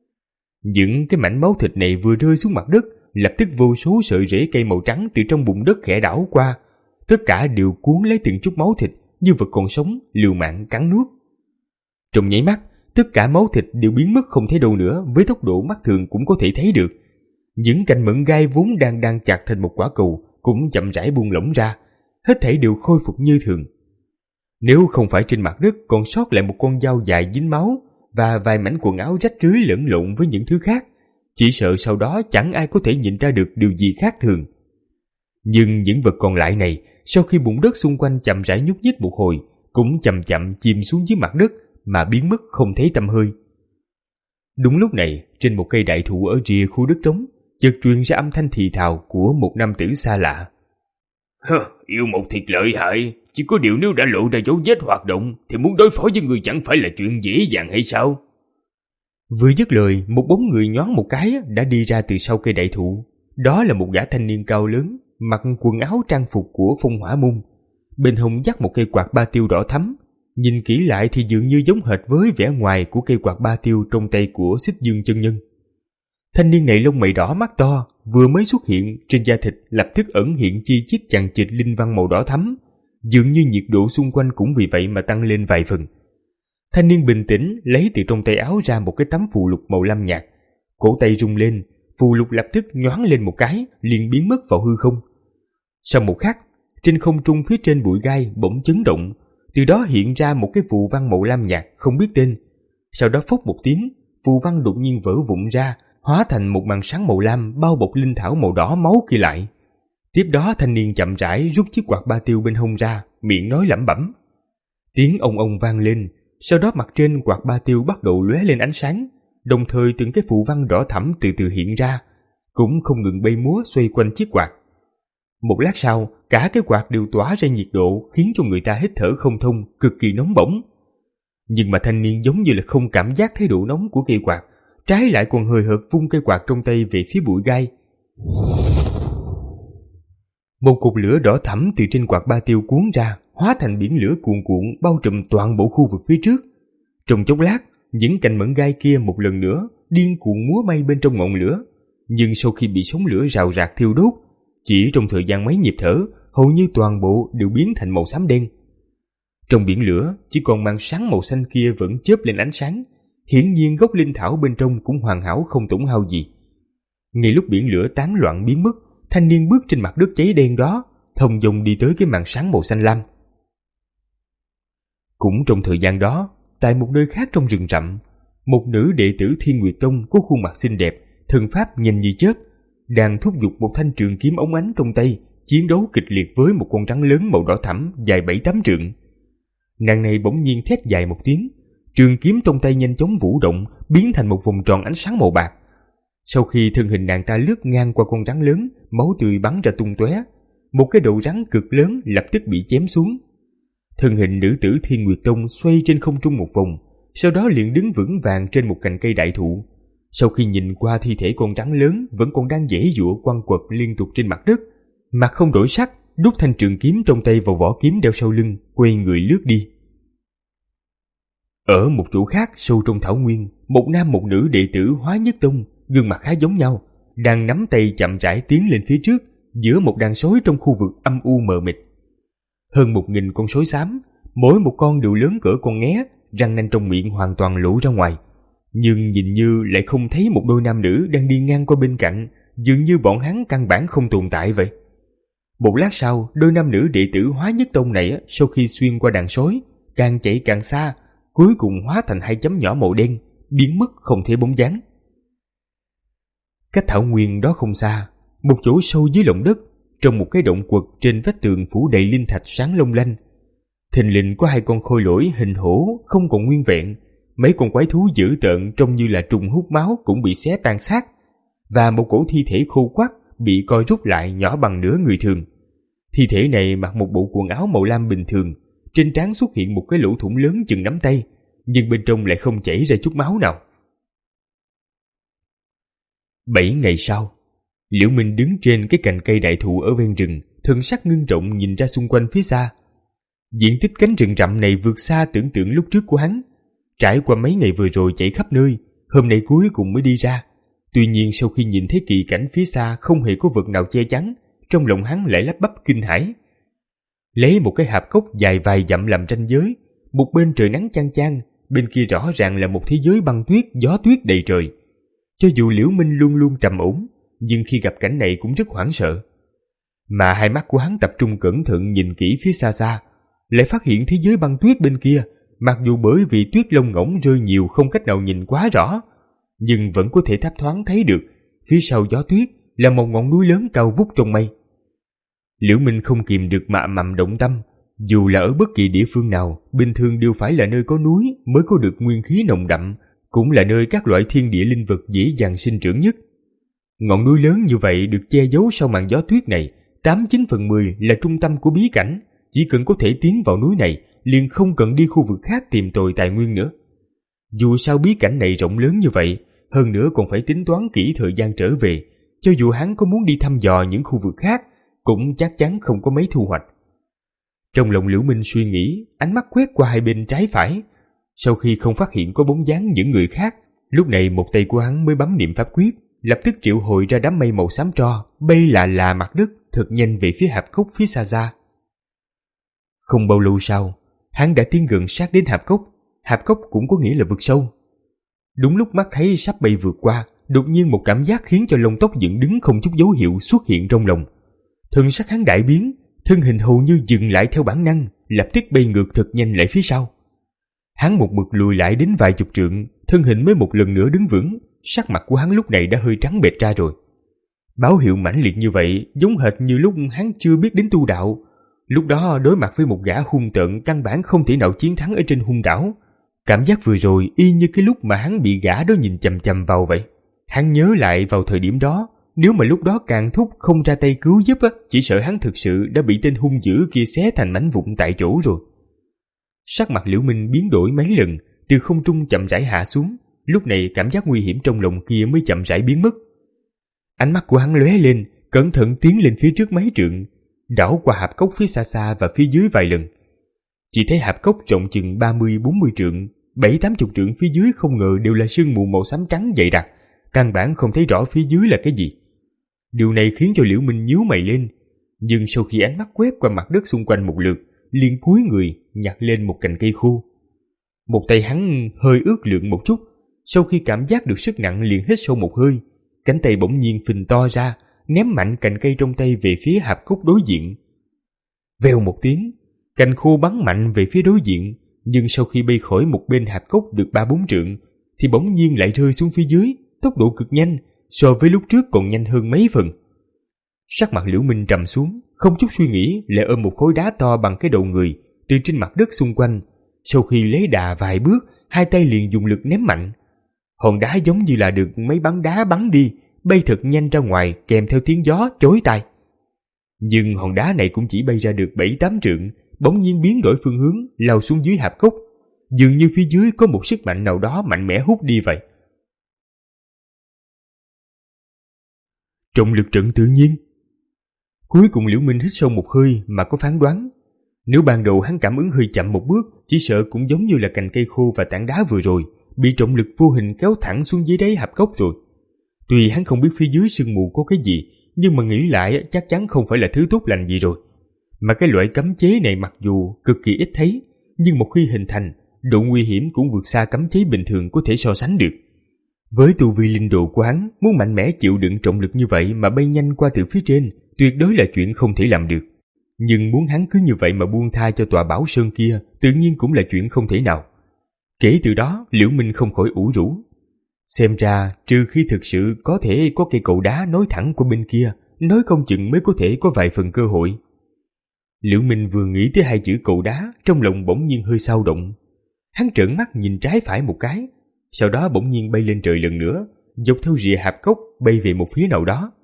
Những cái mảnh máu thịt này vừa rơi xuống mặt đất, lập tức vô số sợi rễ cây màu trắng từ trong bùn đất khẽ đảo qua, tất cả đều cuốn lấy từng chút máu thịt như vật còn sống liều mạng cắn nuốt. Trong nháy mắt, tất cả máu thịt đều biến mất không thấy đâu nữa, với tốc độ mắt thường cũng có thể thấy được. Những cành mận gai vốn đang đang chặt thành một quả cầu cũng chậm rãi buông lỏng ra, hết thảy đều khôi phục như thường. Nếu không phải trên mặt đất còn sót lại một con dao dài dính máu và vài mảnh quần áo rách rưới lẫn lộn với những thứ khác, chỉ sợ sau đó chẳng ai có thể nhìn ra được điều gì khác thường. Nhưng những vật còn lại này, sau khi bùn đất xung quanh chậm rãi nhúc nhích một hồi, cũng chậm chậm chìm xuống dưới mặt đất mà biến mất không thấy tăm hơi. Đúng lúc này, trên một cây đại thụ ở rìa khu đất trống, chợt truyền ra âm thanh thì thào của một nam tử xa lạ. Hơ, yêu một thiệt lợi hại, chỉ có điều nếu đã lộ ra dấu vết hoạt động thì muốn đối phó với người chẳng phải là chuyện dễ dàng hay sao? Vừa dứt lời, một bóng người nhoáng một cái đã đi ra từ sau cây đại thụ. Đó là một gã thanh niên cao lớn, mặc quần áo trang phục của Phong Hỏa Môn, bên hông dắt một cây quạt ba tiêu đỏ thắm. Nhìn kỹ lại thì dường như giống hệt với vẻ ngoài của cây quạt ba tiêu trong tay của Xích Dương chân nhân. Thanh niên này lông mày đỏ mắt to, vừa mới xuất hiện, trên da thịt lập tức ẩn hiện chi chít chằng chịt linh văn màu đỏ thắm, dường như nhiệt độ xung quanh cũng vì vậy mà tăng lên vài phần. Thanh niên bình tĩnh lấy từ trong tay áo ra một cái tấm phù lục màu lam nhạt, cổ tay rung lên, phù lục lập tức nhoáng lên một cái, liền biến mất vào hư không. Sau một khắc, trên không trung phía trên bụi gai bỗng chấn động, từ đó hiện ra một cái phù văn màu lam nhạt không biết tên. Sau đó phốc một tiếng, phù văn đột nhiên vỡ vụn ra, hóa thành một màn sáng màu lam bao bọc linh thảo màu đỏ máu kia lại. Tiếp đó thanh niên chậm rãi rút chiếc quạt ba tiêu bên hông ra, miệng nói lẩm bẩm. Tiếng ông ông vang lên, sau đó mặt trên quạt ba tiêu bắt đầu lóe lên ánh sáng, đồng thời từng cái phù văn đỏ thẫm từ từ hiện ra, cũng không ngừng bay múa xoay quanh chiếc quạt. Một lát sau, cả cái quạt đều tỏa ra nhiệt độ khiến cho người ta hít thở không thông, cực kỳ nóng bỏng. Nhưng mà thanh niên giống như là không cảm giác thấy độ nóng của cây quạt, trái lại còn hời hợt vung cây quạt trong tay về phía bụi gai. Một cột lửa đỏ thẫm từ trên quạt ba tiêu cuốn ra, hóa thành biển lửa cuồn cuộn bao trùm toàn bộ khu vực phía trước. Trong chốc lát, những cành mận gai kia một lần nữa điên cuồng múa may bên trong ngọn lửa, nhưng sau khi bị sóng lửa rào rạc thiêu đốt, chỉ trong thời gian mấy nhịp thở, hầu như toàn bộ đều biến thành màu xám đen. Trong biển lửa, chỉ còn màn sáng màu xanh kia vẫn chớp lên ánh sáng, hiển nhiên gốc linh thảo bên trong cũng hoàn hảo không tổn hao gì. Ngay lúc biển lửa tán loạn biến mất, thanh niên bước trên mặt đất cháy đen đó, thông dong đi tới cái màn sáng màu xanh lam. Cũng trong thời gian đó, tại một nơi khác trong rừng rậm, một nữ đệ tử Thiên Nguyệt Tông có khuôn mặt xinh đẹp, thân pháp nhanh như chớp, đang thúc giục một thanh trường kiếm óng ánh trong tay, chiến đấu kịch liệt với một con rắn lớn màu đỏ thẫm dài bảy tám trượng. Nàng này bỗng nhiên thét dài một tiếng, trường kiếm trong tay nhanh chóng vũ động, biến thành một vòng tròn ánh sáng màu bạc. Sau khi thân hình nàng ta lướt ngang qua con rắn lớn, máu tươi bắn ra tung tóe, một cái đầu rắn cực lớn lập tức bị chém xuống. Thân hình nữ tử Thiên Nguyệt Tông xoay trên không trung một vòng, sau đó liền đứng vững vàng trên một cành cây đại thụ. Sau khi nhìn qua thi thể con rắn lớn vẫn còn đang giãy giụa quằn quật liên tục trên mặt đất, mặt không đổi sắc, đút thanh trường kiếm trong tay vào vỏ kiếm đeo sau lưng, quay người lướt đi. Ở một chỗ khác sâu trong thảo nguyên, một nam một nữ đệ tử Hóa Nhất Tông, gương mặt khá giống nhau, đang nắm tay chậm rãi tiến lên phía trước giữa một đàn sói trong khu vực âm u mờ mịt. Hơn một nghìn con sói xám, mỗi một con đều lớn cỡ con nghé, răng nanh trong miệng hoàn toàn lộ ra ngoài, nhưng nhìn như lại không thấy một đôi nam nữ đang đi ngang qua bên cạnh, dường như bọn hắn căn bản không tồn tại vậy. Một lát sau, đôi nam nữ đệ tử Hóa Nhất Tông này sau khi xuyên qua đàn sói, càng chạy càng xa, cuối cùng hóa thành hai chấm nhỏ màu đen, biến mất không thấy bóng dáng. Cách thảo nguyên đó không xa, một chỗ sâu dưới lòng đất, trong một cái động quật trên vách tường phủ đầy linh thạch sáng long lanh, thình lình có hai con khôi lỗi hình hổ không còn nguyên vẹn, mấy con quái thú dữ tợn trông như là trùng hút máu cũng bị xé tan xác, và một cổ thi thể khô quắt bị co rút lại nhỏ bằng nửa người thường. Thi thể này mặc một bộ quần áo màu lam bình thường, trên trán xuất hiện một cái lỗ thủng lớn chừng nắm tay, nhưng bên trong lại không chảy ra chút máu nào. Bảy ngày sau, Liễu Minh đứng trên cái cành cây đại thụ ở ven rừng, thần sắc ngưng trọng nhìn ra xung quanh phía xa. Diện tích cánh rừng rậm này vượt xa tưởng tượng lúc trước của hắn. Trải qua mấy ngày vừa rồi chạy khắp nơi, hôm nay cuối cùng mới đi ra. Tuy nhiên sau khi nhìn thấy kỳ cảnh phía xa không hề có vật nào che chắn, trong lòng hắn lại lắp bắp kinh hãi. Lấy một cái hạp cốc dài vài dặm làm ranh giới, một bên trời nắng chang chang, bên kia rõ ràng là một thế giới băng tuyết, gió tuyết đầy trời. Cho dù Liễu Minh luôn luôn trầm ổn, nhưng khi gặp cảnh này cũng rất hoảng sợ. Mà hai mắt của hắn tập trung cẩn thận nhìn kỹ phía xa xa, lại phát hiện thế giới băng tuyết bên kia, mặc dù bởi vì tuyết lông ngỗng rơi nhiều không cách nào nhìn quá rõ, nhưng vẫn có thể thấp thoáng thấy được phía sau gió tuyết là một ngọn núi lớn cao vút trong mây. Liễu Minh không kìm được mà ầm ầm động tâm. Dù là ở bất kỳ địa phương nào, bình thường đều phải là nơi có núi mới có được nguyên khí nồng đậm, cũng là nơi các loại thiên địa linh vật dễ dàng sinh trưởng nhất. Ngọn núi lớn như vậy được che giấu sau màn gió tuyết này, tám chín phần mười là trung tâm của bí cảnh. Chỉ cần có thể tiến vào núi này, liền không cần đi khu vực khác tìm tòi tài nguyên nữa. Dù sao bí cảnh này rộng lớn như vậy, hơn nữa còn phải tính toán kỹ thời gian trở về, cho dù hắn có muốn đi thăm dò những khu vực khác, cũng chắc chắn không có mấy thu hoạch. Trong lòng Liễu Minh suy nghĩ, ánh mắt quét qua hai bên trái phải. Sau khi không phát hiện có bóng dáng những người khác, lúc này một tay của hắn mới bấm niệm pháp quyết, lập tức triệu hồi ra đám mây màu xám tro, bay là là mặt đất, thật nhanh về phía hạp cốc phía xa xa. Không bao lâu sau, hắn đã tiến gần sát đến hạp cốc. Hạp cốc cũng có nghĩa là vực sâu. Đúng lúc mắt thấy sắp bay vượt qua, đột nhiên một cảm giác khiến cho lông tóc dựng đứng không chút dấu hiệu xuất hiện trong lòng. Thân sắc hắn đại biến, thân hình hầu như dừng lại theo bản năng, lập tức bay ngược thật nhanh lại phía sau. Hắn một mực lùi lại đến vài chục trượng, thân hình mới một lần nữa đứng vững, sắc mặt của hắn lúc này đã hơi trắng bệch ra rồi. Báo hiệu mãnh liệt như vậy giống hệt như lúc hắn chưa biết đến tu đạo. Lúc đó đối mặt với một gã hung tợn căn bản không thể nào chiến thắng ở trên hung đảo. Cảm giác vừa rồi y như cái lúc mà hắn bị gã đó nhìn chằm chằm vào vậy. Hắn nhớ lại vào thời điểm đó, nếu mà lúc đó càng thúc không ra tay cứu giúp á, chỉ sợ hắn thực sự đã bị tên hung dữ kia xé thành mảnh vụn tại chỗ rồi. Sắc mặt Liễu Minh biến đổi mấy lần, từ không trung chậm rãi hạ xuống. Lúc này cảm giác nguy hiểm trong lòng kia mới chậm rãi biến mất. Ánh mắt của hắn lóe lên, cẩn thận tiến lên phía trước mấy trượng, đảo qua hạp cốc phía xa xa và phía dưới vài lần. Chỉ thấy hạp cốc rộng chừng ba mươi bốn mươi trượng, bảy tám chục trượng phía dưới không ngờ đều là sương mù màu xám trắng dày đặc, căn bản không thấy rõ phía dưới là cái gì. Điều này khiến cho Liễu Minh nhíu mày lên, nhưng sau khi ánh mắt quét qua mặt đất xung quanh một lượt, liền cúi người nhặt lên một cành cây khô. Một tay hắn hơi ướt lượn một chút, sau khi cảm giác được sức nặng liền hít sâu một hơi, cánh tay bỗng nhiên phình to ra, ném mạnh cành cây trong tay về phía hạp cốc đối diện. Vèo một tiếng, cành khô bắn mạnh về phía đối diện, nhưng sau khi bay khỏi một bên hạp cốc được ba bốn trượng, thì bỗng nhiên lại rơi xuống phía dưới, tốc độ cực nhanh, so với lúc trước còn nhanh hơn mấy phần. Sắc mặt Liễu Minh trầm xuống, không chút suy nghĩ lại ôm một khối đá to bằng cái đầu người từ trên mặt đất xung quanh. Sau khi lấy đà vài bước, hai tay liền dùng lực ném mạnh. Hòn đá giống như là được mấy bắn đá bắn đi, bay thật nhanh ra ngoài kèm theo tiếng gió chói tai. Nhưng hòn đá này cũng chỉ bay ra được bảy tám trượng, bỗng nhiên biến đổi phương hướng, lao xuống dưới hạp cốc, dường như phía dưới có một sức mạnh nào đó mạnh mẽ hút đi vậy. Trọng lực trận tự nhiên. Cuối cùng Liễu Minh hít sâu một hơi mà có phán đoán. Nếu ban đầu hắn cảm ứng hơi chậm một bước, chỉ sợ cũng giống như là cành cây khô và tảng đá vừa rồi, bị trọng lực vô hình kéo thẳng xuống dưới đáy hạp cốc rồi. Tuy hắn không biết phía dưới sương mù có cái gì, nhưng mà nghĩ lại chắc chắn không phải là thứ tốt lành gì rồi. Mà cái loại cấm chế này mặc dù cực kỳ ít thấy, nhưng một khi hình thành, độ nguy hiểm cũng vượt xa cấm chế bình thường có thể so sánh được. Với tu vi linh độ của hắn, muốn mạnh mẽ chịu đựng trọng lực như vậy mà bay nhanh qua từ phía trên, tuyệt đối là chuyện không thể làm được. Nhưng muốn hắn cứ như vậy mà buông tha cho tòa bảo sơn kia, tự nhiên cũng là chuyện không thể nào. Kể từ đó, Liễu Minh không khỏi ủ rũ. Xem ra, trừ khi thực sự có thể có cây cầu đá nối thẳng của bên kia, nói không chừng mới có thể có vài phần cơ hội. Liễu Minh vừa nghĩ tới hai chữ cầu đá, trong lòng bỗng nhiên hơi xao động. Hắn trợn mắt nhìn trái phải một cái, sau đó bỗng nhiên bay lên trời lần nữa, dọc theo rìa hạp cốc bay về một phía nào đó.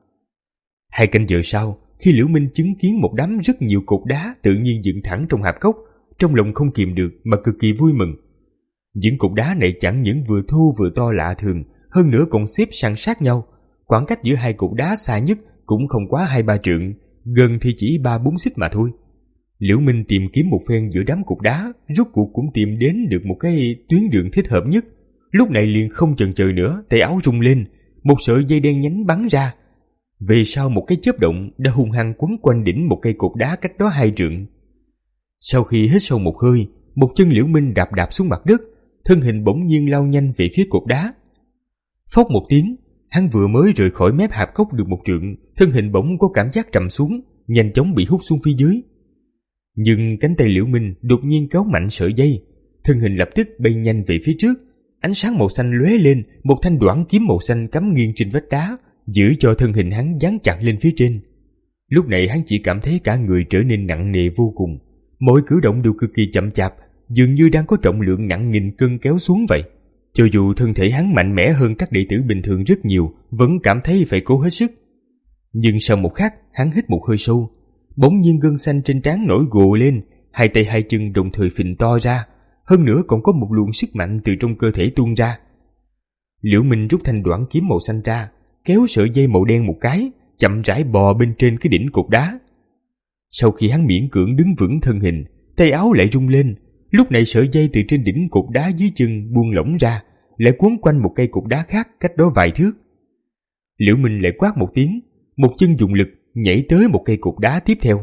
Hai canh giờ sau, khi Liễu Minh chứng kiến một đám rất nhiều cột đá tự nhiên dựng thẳng trong hạp cốc, trong lòng không kìm được mà cực kỳ vui mừng. Những cột đá này chẳng những vừa thô vừa to lạ thường, hơn nữa còn xếp san sát nhau. Khoảng cách giữa hai cột đá xa nhất cũng không quá hai ba trượng, gần thì chỉ ba bốn xích mà thôi. Liễu Minh tìm kiếm một phen giữa đám cột đá, rốt cuộc cũng tìm đến được một cái tuyến đường thích hợp nhất. Lúc này liền không chần chờ nữa, tay áo rung lên, một sợi dây đen nhánh bắn ra. Về sau một cái chớp động đã hung hăng quấn quanh đỉnh một cây cột đá cách đó hai trượng. Sau khi hít sâu một hơi, một chân Liễu Minh đạp đạp xuống mặt đất, thân hình bỗng nhiên lao nhanh về phía cột đá. Phốc một tiếng, hắn vừa mới rời khỏi mép hạp cốc được một trượng, thân hình bỗng có cảm giác trầm xuống, nhanh chóng bị hút xuống phía dưới. Nhưng cánh tay Liễu Minh đột nhiên kéo mạnh sợi dây, thân hình lập tức bay nhanh về phía trước. Ánh sáng màu xanh lóe lên, một thanh đoản kiếm màu xanh cắm nghiêng trên vách đá, giữ cho thân hình hắn dán chặt lên phía trên. Lúc này hắn chỉ cảm thấy cả người trở nên nặng nề vô cùng, mỗi cử động đều cực kỳ chậm chạp, dường như đang có trọng lượng nặng nghìn cân kéo xuống vậy. Cho dù thân thể hắn mạnh mẽ hơn các đệ tử bình thường rất nhiều, vẫn cảm thấy phải cố hết sức. Nhưng sau một khắc, hắn hít một hơi sâu, bỗng nhiên gân xanh trên trán nổi gồ lên, hai tay hai chân đồng thời phình to ra, hơn nữa còn có một luồng sức mạnh từ trong cơ thể tuôn ra. Liễu Minh rút thanh đoản kiếm màu xanh ra, kéo sợi dây màu đen một cái, chậm rãi bò bên trên cái đỉnh cột đá. Sau khi hắn miễn cưỡng đứng vững thân hình, tay áo lại rung lên. Lúc này sợi dây từ trên đỉnh cột đá dưới chân buông lỏng ra, lại quấn quanh một cây cột đá khác cách đó vài thước. Liễu Minh lại quát một tiếng, một chân dùng lực nhảy tới một cây cột đá tiếp theo.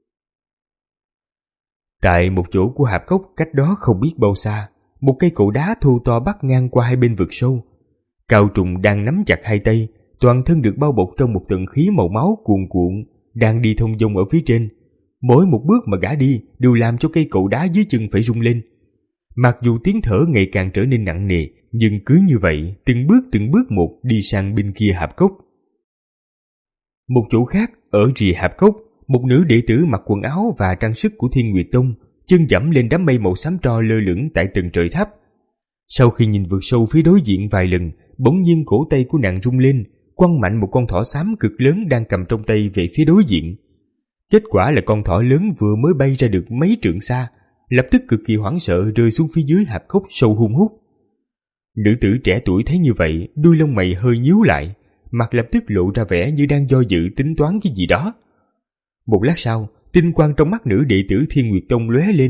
Tại một chỗ của hạp cốc cách đó không biết bao xa, một cây cột đá thô to bắc ngang qua hai bên vực sâu. Cao Trùng đang nắm chặt hai tay, toàn thân được bao bọc trong một tầng khí màu máu cuồn cuộn, đang đi thông dong ở phía trên. Mỗi một bước mà gã đi đều làm cho cây cột đá dưới chân phải rung lên. Mặc dù tiếng thở ngày càng trở nên nặng nề, nhưng cứ như vậy, từng bước từng bước một đi sang bên kia hạp cốc. Một chỗ khác, ở rìa hạp cốc, một nữ đệ tử mặc quần áo và trang sức của Thiên Nguyệt Tông, chân dẫm lên đám mây màu xám tro lơ lửng tại tầng trời thấp. Sau khi nhìn vượt sâu phía đối diện vài lần, bỗng nhiên cổ tay của nàng rung lên, quăng mạnh một con thỏ xám cực lớn đang cầm trong tay về phía đối diện. Kết quả là con thỏ lớn vừa mới bay ra được mấy trượng xa, lập tức cực kỳ hoảng sợ rơi xuống phía dưới hạp cốc sâu hun hút. Nữ tử trẻ tuổi thấy như vậy, đuôi lông mày hơi nhíu lại, mặt lập tức lộ ra vẻ như đang do dự tính toán cái gì đó. Một lát sau, tinh quang trong mắt nữ đệ tử Thiên Nguyệt Tông lóe lên,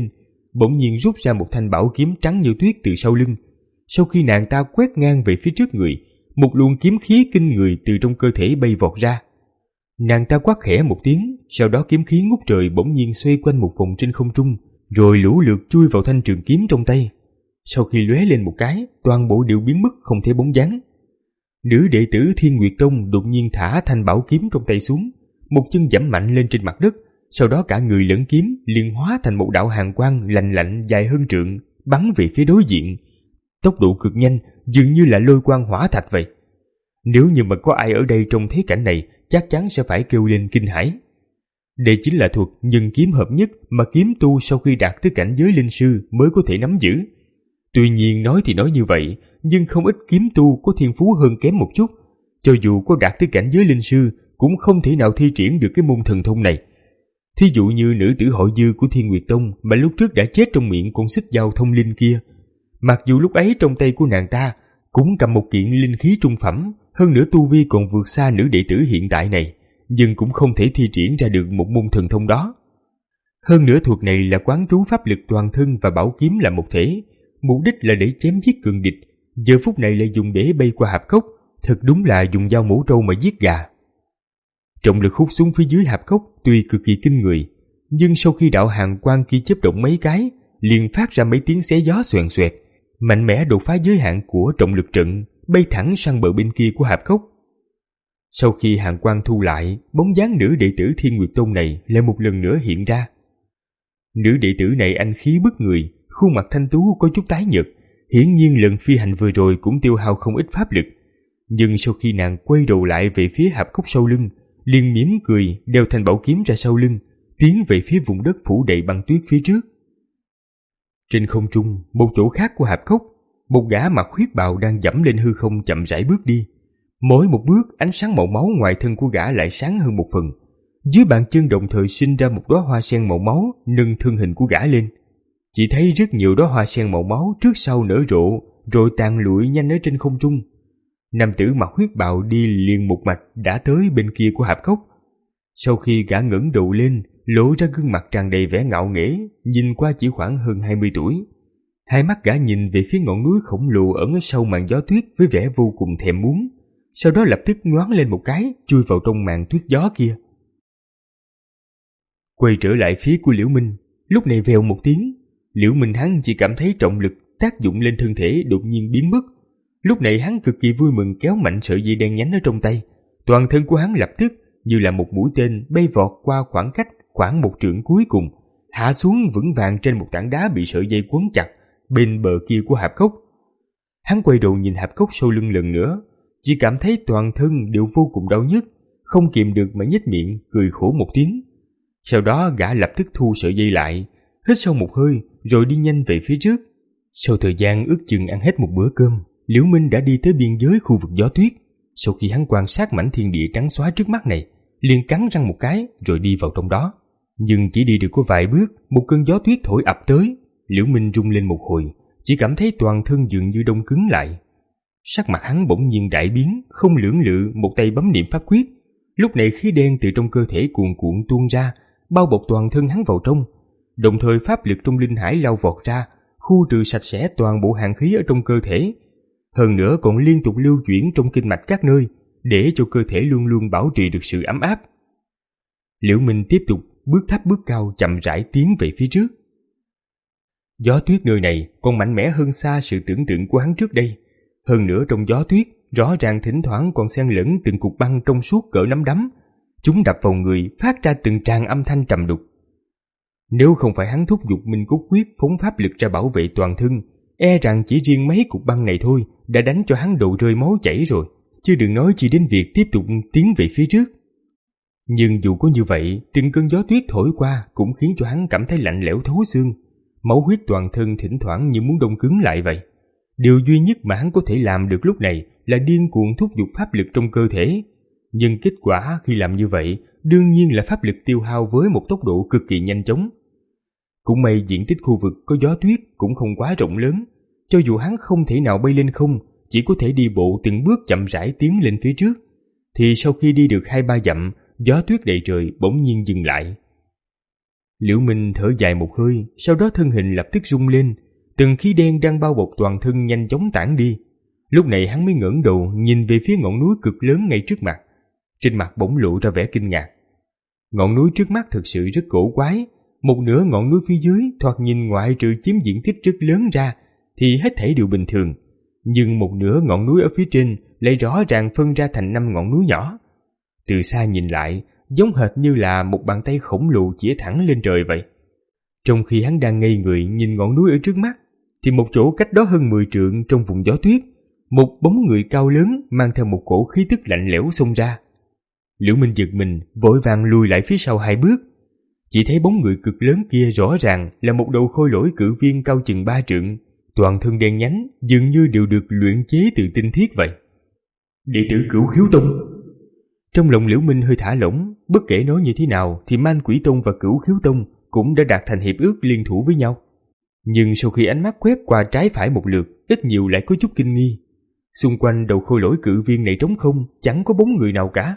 bỗng nhiên rút ra một thanh bảo kiếm trắng như tuyết từ sau lưng. Sau khi nàng ta quét ngang về phía trước người, một luồng kiếm khí kinh người từ trong cơ thể bay vọt ra. Nàng ta quát khẽ một tiếng, sau đó kiếm khí ngút trời bỗng nhiên xoay quanh một vòng trên không trung, rồi lũ lượt chui vào thanh trường kiếm trong tay. Sau khi lóe lên một cái, toàn bộ đều biến mất không thấy bóng dáng. Nữ đệ tử Thiên Nguyệt Tông đột nhiên thả thanh bảo kiếm trong tay xuống, một chân giẫm mạnh lên trên mặt đất, sau đó cả người lẫn kiếm liền hóa thành một đạo hàn quang lạnh lạnh dài hơn trượng, bắn về phía đối diện. Tốc độ cực nhanh, dường như là lôi quang hỏa thạch vậy. Nếu như mà có ai ở đây trông thấy cảnh này, chắc chắn sẽ phải kêu lên kinh hãi. Đây chính là thuật nhân kiếm hợp nhất mà kiếm tu sau khi đạt tới cảnh giới linh sư mới có thể nắm giữ. Tuy nhiên nói thì nói như vậy, nhưng không ít kiếm tu có thiên phú hơn kém một chút, cho dù có đạt tới cảnh giới linh sư cũng không thể nào thi triển được cái môn thần thông này. Thí dụ như nữ tử Hội Dư của Thiên Nguyệt Tông mà lúc trước đã chết trong miệng con xích dao thông linh kia. Mặc dù lúc ấy trong tay của nàng ta cũng cầm một kiện linh khí trung phẩm, hơn nữa tu vi còn vượt xa nữ đệ tử hiện tại này, nhưng cũng không thể thi triển ra được một môn thần thông đó. Hơn nữa thuật này là quán trú pháp lực toàn thân và bảo kiếm là một thể, mục đích là để chém giết cường địch, giờ phút này lại dùng để bay qua hạp cốc, thật đúng là dùng dao mổ trâu mà giết gà. Trọng lực hút xuống phía dưới hạp cốc tuy cực kỳ kinh người, nhưng sau khi đạo hàn quang kia chớp động mấy cái, liền phát ra mấy tiếng xé gió xoèn xoẹt, mạnh mẽ đột phá giới hạn của trọng lực trận, bay thẳng sang bờ bên kia của hạp cốc. Sau khi hàn quang thu lại, bóng dáng nữ đệ tử Thiên Nguyệt Tông này lại một lần nữa hiện ra. Nữ đệ tử này anh khí bức người, khuôn mặt thanh tú có chút tái nhợt, hiển nhiên lần phi hành vừa rồi cũng tiêu hao không ít pháp lực. Nhưng sau khi nàng quay đầu lại về phía hạp cốc sau lưng, liền mỉm cười đeo thanh bảo kiếm ra sau lưng, tiến về phía vùng đất phủ đầy băng tuyết phía trước. Trên không trung, một chỗ khác của hạp cốc, một gã mặc huyết bào đang dẫm lên hư không chậm rãi bước đi. Mỗi một bước, ánh sáng màu máu ngoài thân của gã lại sáng hơn một phần. Dưới bàn chân đồng thời sinh ra một đóa hoa sen màu máu nâng thân hình của gã lên. Chỉ thấy rất nhiều đóa hoa sen màu máu trước sau nở rộ, rồi tàn lụi nhanh ở trên không trung. Nam tử mặc huyết bào đi liền một mạch đã tới bên kia của hạp cốc. Sau khi gã ngẩng đầu lên, lộ ra gương mặt tràn đầy vẻ ngạo nghễ, nhìn qua chỉ khoảng hơn hai mươi tuổi. Hai mắt gã nhìn về phía ngọn núi khổng lồ ẩn ở sau màn gió tuyết với vẻ vô cùng thèm muốn, sau đó lập tức nhoáng lên một cái, chui vào trong màn tuyết gió kia. Quay trở lại phía của Liễu Minh, lúc này vèo một tiếng, Liễu Minh hắn chỉ cảm thấy trọng lực tác dụng lên thân thể đột nhiên biến mất. Lúc này hắn cực kỳ vui mừng kéo mạnh sợi dây đen nhánh ở trong tay, toàn thân của hắn lập tức như là một mũi tên bay vọt qua khoảng cách khoảng một trượng cuối cùng, hạ xuống vững vàng trên một tảng đá bị sợi dây quấn chặt bên bờ kia của hạp cốc. Hắn quay đầu nhìn hạp cốc sau lưng lần nữa, chỉ cảm thấy toàn thân đều vô cùng đau nhức, không kìm được mà nhếch miệng cười khổ một tiếng. Sau đó gã lập tức thu sợi dây lại, hít sâu một hơi rồi đi nhanh về phía trước. Sau thời gian ước chừng ăn hết một bữa cơm, Liễu Minh đã đi tới biên giới khu vực gió tuyết. Sau khi hắn quan sát mảnh thiên địa trắng xóa trước mắt này, liền cắn răng một cái rồi đi vào trong đó. Nhưng chỉ đi được có vài bước, một cơn gió tuyết thổi ập tới. Liễu Minh rung lên một hồi, chỉ cảm thấy toàn thân dường như đông cứng lại. Sắc mặt hắn bỗng nhiên đại biến, không lưỡng lự một tay bấm niệm pháp quyết. Lúc này khí đen từ trong cơ thể cuồn cuộn tuôn ra, bao bọc toàn thân hắn vào trong. Đồng thời pháp lực trong linh hải lao vọt ra, khu trừ sạch sẽ toàn bộ hàn khí ở trong cơ thể. Hơn nữa còn liên tục lưu chuyển trong kinh mạch các nơi, để cho cơ thể luôn luôn bảo trì được sự ấm áp. Liễu Minh tiếp tục bước thấp bước cao chậm rãi tiến về phía trước. Gió tuyết nơi này còn mạnh mẽ hơn xa sự tưởng tượng của hắn trước đây. Hơn nữa trong gió tuyết, rõ ràng thỉnh thoảng còn xen lẫn từng cục băng trong suốt cỡ nắm đấm. Chúng đập vào người phát ra từng tràng âm thanh trầm đục. Nếu không phải hắn thúc giục Minh Cốt Quyết phóng pháp lực ra bảo vệ toàn thân, e rằng chỉ riêng mấy cục băng này thôi đã đánh cho hắn đầu rơi máu chảy rồi, chứ đừng nói chỉ đến việc tiếp tục tiến về phía trước. Nhưng dù có như vậy, từng cơn gió tuyết thổi qua cũng khiến cho hắn cảm thấy lạnh lẽo thấu xương, máu huyết toàn thân thỉnh thoảng như muốn đông cứng lại vậy. Điều duy nhất mà hắn có thể làm được lúc này là điên cuồng thúc giục pháp lực trong cơ thể. Nhưng kết quả khi làm như vậy đương nhiên là pháp lực tiêu hao với một tốc độ cực kỳ nhanh chóng. Cũng may diện tích khu vực có gió tuyết cũng không quá rộng lớn, cho dù hắn không thể nào bay lên không, chỉ có thể đi bộ từng bước chậm rãi tiến lên phía trước, thì sau khi đi được hai ba dặm, gió tuyết đầy trời bỗng nhiên dừng lại. Liễu Minh thở dài một hơi, sau đó thân hình lập tức rung lên, từng khí đen đang bao bọc toàn thân nhanh chóng tản đi. Lúc này hắn mới ngẩng đầu nhìn về phía ngọn núi cực lớn ngay trước mặt. Trên mặt bỗng lộ ra vẻ kinh ngạc. Ngọn núi trước mắt thực sự rất cổ quái, một nửa ngọn núi phía dưới thoạt nhìn ngoại trừ chiếm diện tích rất lớn ra thì hết thảy đều bình thường, nhưng một nửa ngọn núi ở phía trên lại rõ ràng phân ra thành năm ngọn núi nhỏ. Từ xa nhìn lại, giống hệt như là một bàn tay khổng lồ chĩa thẳng lên trời vậy. Trong khi hắn đang ngây người nhìn ngọn núi ở trước mắt, thì một chỗ cách đó hơn mười trượng trong vùng gió tuyết, một bóng người cao lớn mang theo một cổ khí tức lạnh lẽo xông ra. Liễu Minh giật mình, vội vàng lùi lại phía sau hai bước. Chỉ thấy bóng người cực lớn kia rõ ràng là một đầu khôi lỗi cự viên cao chừng ba trượng, toàn thân đen nhánh, dường như đều được luyện chế từ tinh thiết vậy. Đệ tử Cửu Khiếu Tông. Trong lòng Liễu Minh hơi thả lỏng, bất kể nói như thế nào thì Man Quỷ Tông và Cửu Khiếu Tông cũng đã đạt thành hiệp ước liên thủ với nhau. Nhưng sau khi ánh mắt quét qua trái phải một lượt, ít nhiều lại có chút kinh nghi. Xung quanh đầu khôi lỗi cự viên này trống không, chẳng có bóng người nào cả.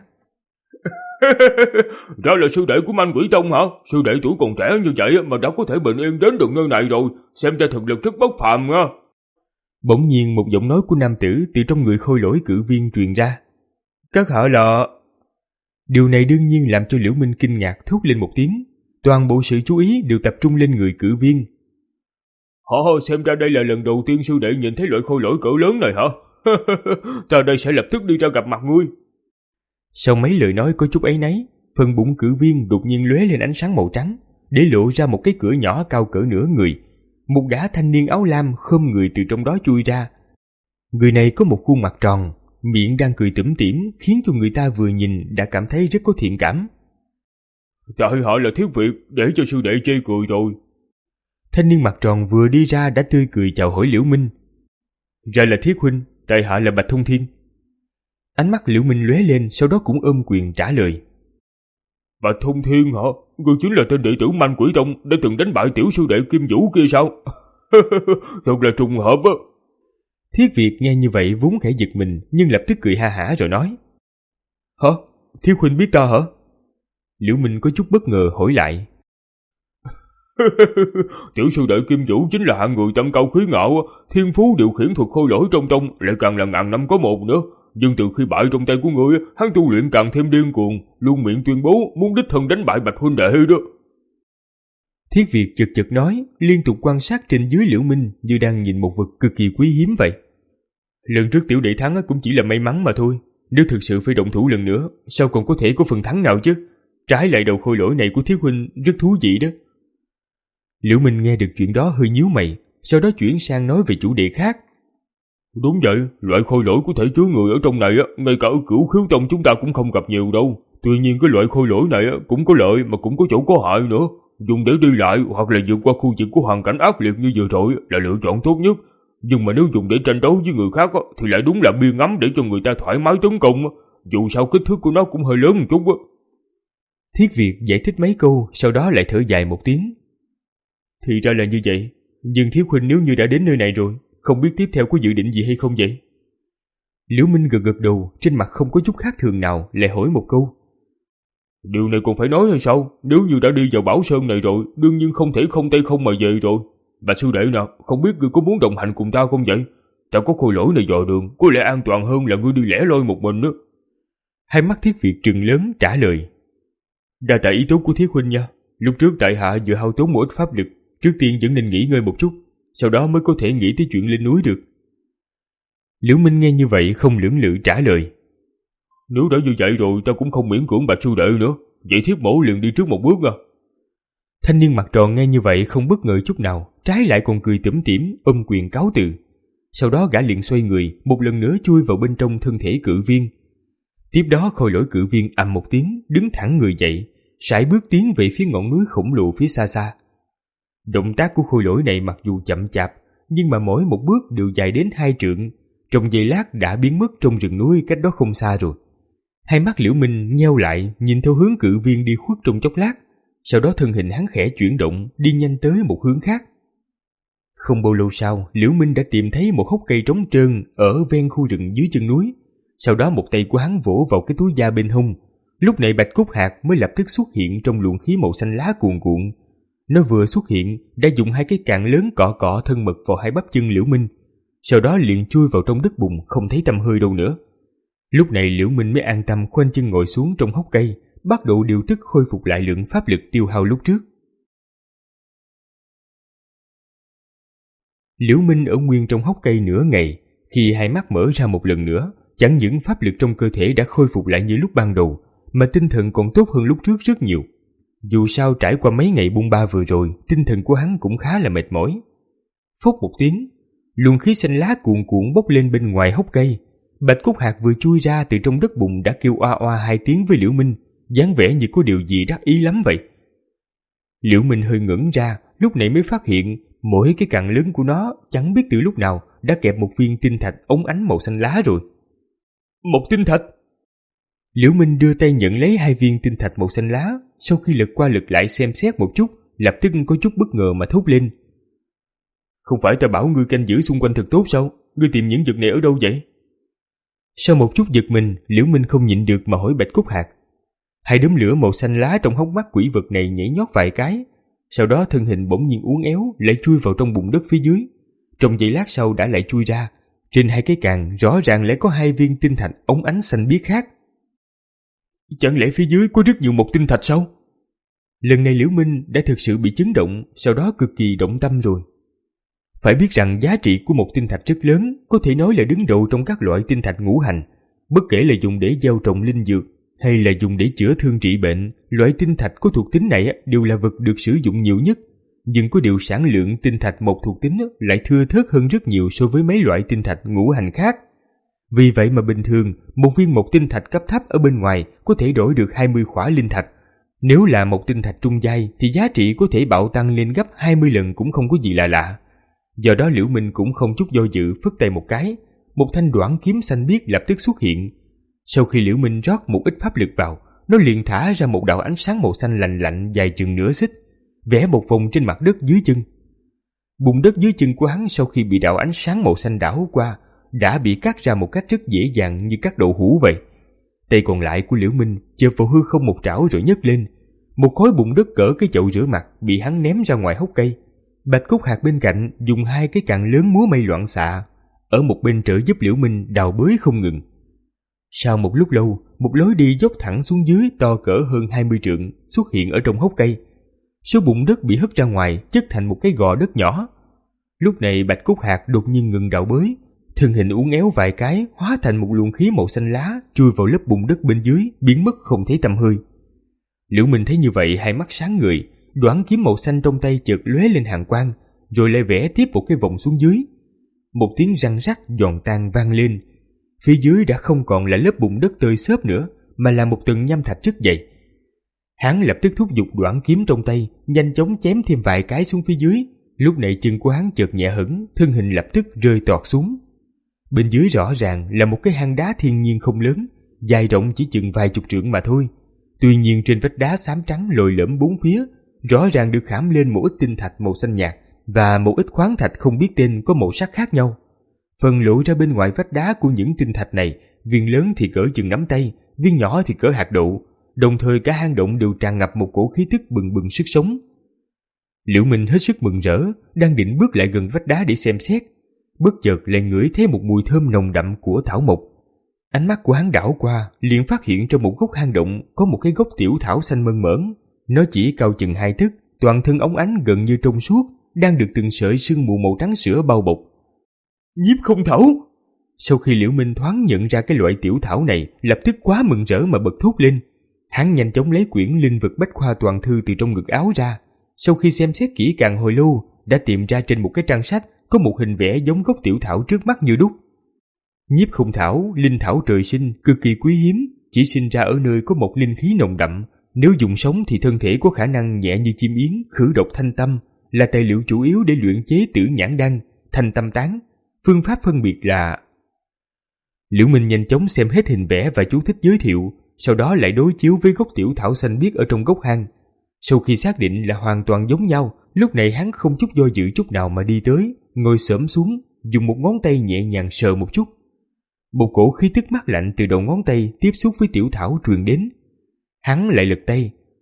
Đó là sư đệ của Man Quỷ Tông hả? Sư đệ tuổi còn trẻ như vậy mà đã có thể bình yên đến được nơi này rồi, xem ra thực lực rất bất phàm nha. Bỗng nhiên một giọng nói của nam tử từ trong người khôi lỗi cự viên truyền ra. Các hạ là... Điều này đương nhiên làm cho Liễu Minh kinh ngạc thốt lên một tiếng. Toàn bộ sự chú ý đều tập trung lên người cự viên. Hả, xem ra đây là lần đầu tiên sư đệ nhìn thấy loại khôi lỗi cỡ lớn này hả? Ta đây sẽ lập tức đi ra gặp mặt ngươi. Sau mấy lời nói có chút áy náy, phần bụng cự viên đột nhiên lóe lên ánh sáng màu trắng, để lộ ra một cái cửa nhỏ cao cỡ nửa người. Một gã thanh niên áo lam khom người từ trong đó chui ra. Người này có một khuôn mặt tròn, miệng đang cười tủm tỉm, khiến cho người ta vừa nhìn đã cảm thấy rất có thiện cảm. Tại hạ là Thiết Việt, để cho sư đệ chê cười rồi. Thanh niên mặt tròn vừa đi ra đã tươi cười chào hỏi Liễu Minh. Ra là Thiết huynh, tại hạ là Bạch Thông Thiên. Ánh mắt Liễu Minh lóe lên, sau đó cũng ôm quyền trả lời. Bạch Thông Thiên hả? Ngươi chính là tên đệ tử Man Quỷ Tông đã từng đánh bại tiểu sư đệ Kim Vũ kia sao? Thật là trùng hợp á. Thiết Việt nghe như vậy vốn khẽ giật mình, nhưng lập tức cười ha hả rồi nói. Hả? Thiết huynh biết ta hả? Liễu Minh có chút bất ngờ hỏi lại. Tiểu sư đệ Kim Vũ chính là hạng người tâm cao khí ngạo, thiên phú điều khiển thuật khôi lỗi trong tông lại càng là ngàn năm có một nữa. Nhưng từ khi bại trong tay của ngươi, hắn tu luyện càng thêm điên cuồng, luôn miệng tuyên bố muốn đích thân đánh bại Bạch huynh đệ đó. Thiết Việt chật chật nói, liên tục quan sát trên dưới Liễu Minh như đang nhìn một vật cực kỳ quý hiếm vậy. Lần trước tiểu đệ thắng cũng chỉ là may mắn mà thôi, nếu thực sự phải động thủ lần nữa, sao còn có thể có phần thắng nào chứ? Trái lại đầu khôi lỗi này của Thiết huynh rất thú vị đó. Liễu Minh nghe được chuyện đó hơi nhíu mày, sau đó chuyển sang nói về chủ đề khác. Đúng vậy, loại khôi lỗi có thể chứa người ở trong này á, ngay cả ở Cửu Khiếu Tông chúng ta cũng không gặp nhiều đâu. Tuy nhiên cái loại khôi lỗi này á cũng có lợi mà cũng có chỗ có hại nữa. Dùng để đi lại hoặc là vượt qua khu vực của hoàn cảnh ác liệt như vừa rồi là lựa chọn tốt nhất. Nhưng mà nếu dùng để tranh đấu với người khác á, thì lại đúng là biên ngắm để cho người ta thoải mái tấn công. Dù sao kích thước của nó cũng hơi lớn một chút á. Thiết Việt giải thích mấy câu, sau đó lại thở dài một tiếng. Thì ra là như vậy, nhưng Thiết huynh nếu như đã đến nơi này rồi, không biết tiếp theo có dự định gì hay không vậy? Liễu Minh gật gật đầu, trên mặt không có chút khác thường nào, lại hỏi một câu. Điều này còn phải nói hay sao? Nếu như đã đi vào Bảo Sơn này rồi, đương nhiên không thể không tay không mà về rồi. Bà sư đệ nào, không biết ngươi có muốn đồng hành cùng ta không vậy? Ta có khôi lỗi này dò đường, có lẽ an toàn hơn là ngươi đi lẻ loi một mình nữa. Hai mắt Thiết Việt trừng lớn trả lời. Đa tạ ý tốt của Thiết huynh nha. Lúc trước tại hạ vừa hao tốn một ít pháp lực, trước tiên vẫn nên nghỉ ngơi một chút, sau đó mới có thể nghĩ tới chuyện lên núi được. Liễu Minh nghe như vậy không lưỡng lự trả lời. Nếu đã như vậy rồi ta cũng không miễn cưỡng Bạch sư đệ nữa, vậy Thiết mẫu liền đi trước một bước à. Thanh niên mặt tròn nghe như vậy không bất ngờ chút nào, trái lại còn cười tủm tỉm ôm quyền cáo từ. Sau đó gã liền xoay người, một lần nữa chui vào bên trong thân thể cự viên. Tiếp đó khôi lỗi cự viên ầm một tiếng, đứng thẳng người dậy, sải bước tiến về phía ngọn núi khổng lồ phía xa xa. Động tác của khôi lỗi này mặc dù chậm chạp, nhưng mà mỗi một bước đều dài đến hai trượng, trong giây lát đã biến mất trong rừng núi cách đó không xa rồi. Hai mắt Liễu Minh nheo lại, nhìn theo hướng cự viên đi khuất trong chốc lát, sau đó thân hình hắn khẽ chuyển động, đi nhanh tới một hướng khác. Không bao lâu sau, Liễu Minh đã tìm thấy một hốc cây trống trơn ở ven khu rừng dưới chân núi. Sau đó một tay của hắn vỗ vào cái túi da bên hông. Lúc này Bạch Cốt Hạc mới lập tức xuất hiện trong luồng khí màu xanh lá cuồn cuộn, Nó vừa xuất hiện đã dùng hai cái cạn lớn cọ cọ thân mật vào hai bắp chân Liễu Minh, sau đó liền chui vào trong đất bùn không thấy tăm hơi đâu nữa. Lúc này Liễu Minh mới an tâm khoanh chân ngồi xuống trong hốc cây, bắt đầu điều tức khôi phục lại lượng pháp lực tiêu hao lúc trước. Liễu Minh ở nguyên trong hốc cây nửa ngày, khi hai mắt mở ra một lần nữa, chẳng những pháp lực trong cơ thể đã khôi phục lại như lúc ban đầu, mà tinh thần còn tốt hơn lúc trước rất nhiều. Dù sao trải qua mấy ngày bung ba vừa rồi, tinh thần của hắn cũng khá là mệt mỏi. Phốc một tiếng, luồng khí xanh lá cuồn cuộn bốc lên bên ngoài hốc cây. Bạch Cúc Hạc vừa chui ra từ trong đất bùn đã kêu oa oa hai tiếng với Liễu Minh, dáng vẻ như có điều gì đắc ý lắm vậy. Liễu Minh hơi ngẩn ra, lúc này mới phát hiện mỗi cái cặn lớn của nó chẳng biết từ lúc nào đã kẹp một viên tinh thạch óng ánh màu xanh lá rồi. Một tinh thạch! Liễu Minh đưa tay nhận lấy hai viên tinh thạch màu xanh lá, sau khi lật qua lật lại xem xét một chút, lập tức có chút bất ngờ mà thốt lên. Không phải ta bảo ngươi canh giữ xung quanh thật tốt sao? Ngươi tìm những vật này ở đâu vậy? Sau một chút giật mình, Liễu Minh không nhịn được mà hỏi Bạch Cúc Hạc. Hai đốm lửa màu xanh lá trong hốc mắt quỷ vật này nhảy nhót vài cái, sau đó thân hình bỗng nhiên uốn éo lại chui vào trong bùn đất phía dưới. Trong giây lát sau đã lại chui ra, trên hai cái càng rõ ràng lại có hai viên tinh thạch óng ánh xanh biếc khác. Chẳng lẽ phía dưới có rất nhiều một tinh thạch sao? Lần này Liễu Minh đã thực sự bị chấn động, sau đó cực kỳ động tâm rồi. Phải biết rằng giá trị của một tinh thạch rất lớn, có thể nói là đứng đầu trong các loại tinh thạch ngũ hành. Bất kể là dùng để gieo trồng linh dược hay là dùng để chữa thương trị bệnh, loại tinh thạch có thuộc tính này đều là vật được sử dụng nhiều nhất. Nhưng có điều sản lượng tinh thạch một thuộc tính lại thưa thớt hơn rất nhiều so với mấy loại tinh thạch ngũ hành khác. Vì vậy mà bình thường, một viên một tinh thạch cấp thấp ở bên ngoài có thể đổi được hai mươi khỏa linh thạch. Nếu là một tinh thạch trung giai thì giá trị có thể bạo tăng lên gấp hai mươi lần cũng không có gì lạ lạ. Do đó Liễu Minh cũng không chút do dự phất tay một cái, một thanh đoản kiếm xanh biếc lập tức xuất hiện. Sau khi Liễu Minh rót một ít pháp lực vào, nó liền thả ra một đạo ánh sáng màu xanh lạnh lạnh dài chừng nửa xích, vẽ một vòng trên mặt đất dưới chân. Bùn đất dưới chân của hắn sau khi bị đạo ánh sáng màu xanh đảo qua, đã bị cắt ra một cách rất dễ dàng như cắt đậu hũ vậy. Tay còn lại của Liễu Minh chợp vào hư không một trảo rồi nhấc lên, một khối bùn đất cỡ cái chậu rửa mặt bị hắn ném ra ngoài hốc cây. Bạch Cúc Hạc bên cạnh dùng hai cái cạn lớn múa may loạn xạ, ở một bên trợ giúp Liễu Minh đào bới không ngừng. Sau một lúc lâu, một lối đi dốc thẳng xuống dưới to cỡ hơn hai mươi trượng xuất hiện ở trong hốc cây. Số bùn đất bị hất ra ngoài chất thành một cái gò đất nhỏ. Lúc này Bạch Cúc Hạc đột nhiên ngừng đào bới, thân hình uốn éo vài cái hóa thành một luồng khí màu xanh lá chui vào lớp bùn đất bên dưới, biến mất không thấy tăm hơi. Liễu Minh thấy như vậy hai mắt sáng người, đoản kiếm màu xanh trong tay chợt lóe lên hàn quang, rồi lại vẽ tiếp một cái vòng xuống dưới. Một tiếng răng rắc giòn tan vang lên. Phía dưới đã không còn là lớp bùn đất tơi xốp nữa, mà là một tầng nham thạch rất dày. Hắn lập tức thúc giục đoản kiếm trong tay, nhanh chóng chém thêm vài cái xuống phía dưới. Lúc này chân của hắn chợt nhẹ hững, thân hình lập tức rơi toọt xuống. Bên dưới rõ ràng là một cái hang đá thiên nhiên không lớn, dài rộng chỉ chừng vài chục trượng mà thôi. Tuy nhiên trên vách đá xám trắng lồi lõm bốn phía, rõ ràng được khảm lên một ít tinh thạch màu xanh nhạt và một ít khoáng thạch không biết tên có màu sắc khác nhau. Phần lộ ra bên ngoài vách đá của những tinh thạch này, viên lớn thì cỡ chừng nắm tay, viên nhỏ thì cỡ hạt đậu. Đồng thời cả hang động đều tràn ngập một cổ khí tức bừng bừng sức sống. Liễu Minh hết sức mừng rỡ, đang định bước lại gần vách đá để xem xét, bất chợt lại ngửi thấy một mùi thơm nồng đậm của thảo mộc. Ánh mắt của hắn đảo qua, liền phát hiện trong một góc hang động có một cái gốc tiểu thảo xanh mơn mởn. Nó chỉ cao chừng hai tấc, toàn thân óng ánh gần như trong suốt, đang được từng sợi sương mù màu trắng sữa bao bọc. Nhiếp không thảo! Sau khi Liễu Minh thoáng nhận ra cái loại tiểu thảo này, lập tức quá mừng rỡ mà bật thốt lên. Hắn nhanh chóng lấy quyển linh vật bách khoa toàn thư từ trong ngực áo ra. Sau khi xem xét kỹ càng hồi lâu, đã tìm ra trên một cái trang sách có một hình vẽ giống gốc tiểu thảo trước mắt như đúc. Nhiếp không thảo, linh thảo trời sinh, cực kỳ quý hiếm, chỉ sinh ra ở nơi có một linh khí nồng đậm. Nếu dùng sống thì thân thể có khả năng nhẹ như chim yến, khử độc thanh tâm, là tài liệu chủ yếu để luyện chế tử nhãn đan, thanh tâm tán. Phương pháp phân biệt là... Liễu Minh nhanh chóng xem hết hình vẽ và chú thích giới thiệu, sau đó lại đối chiếu với gốc tiểu thảo xanh biếc ở trong gốc hang. Sau khi xác định là hoàn toàn giống nhau, lúc này hắn không chút do dự chút nào mà đi tới, ngồi xổm xuống, dùng một ngón tay nhẹ nhàng sờ một chút. Một cổ khí tức mát lạnh từ đầu ngón tay tiếp xúc với tiểu thảo truyền đến. Hắn lại lật tay,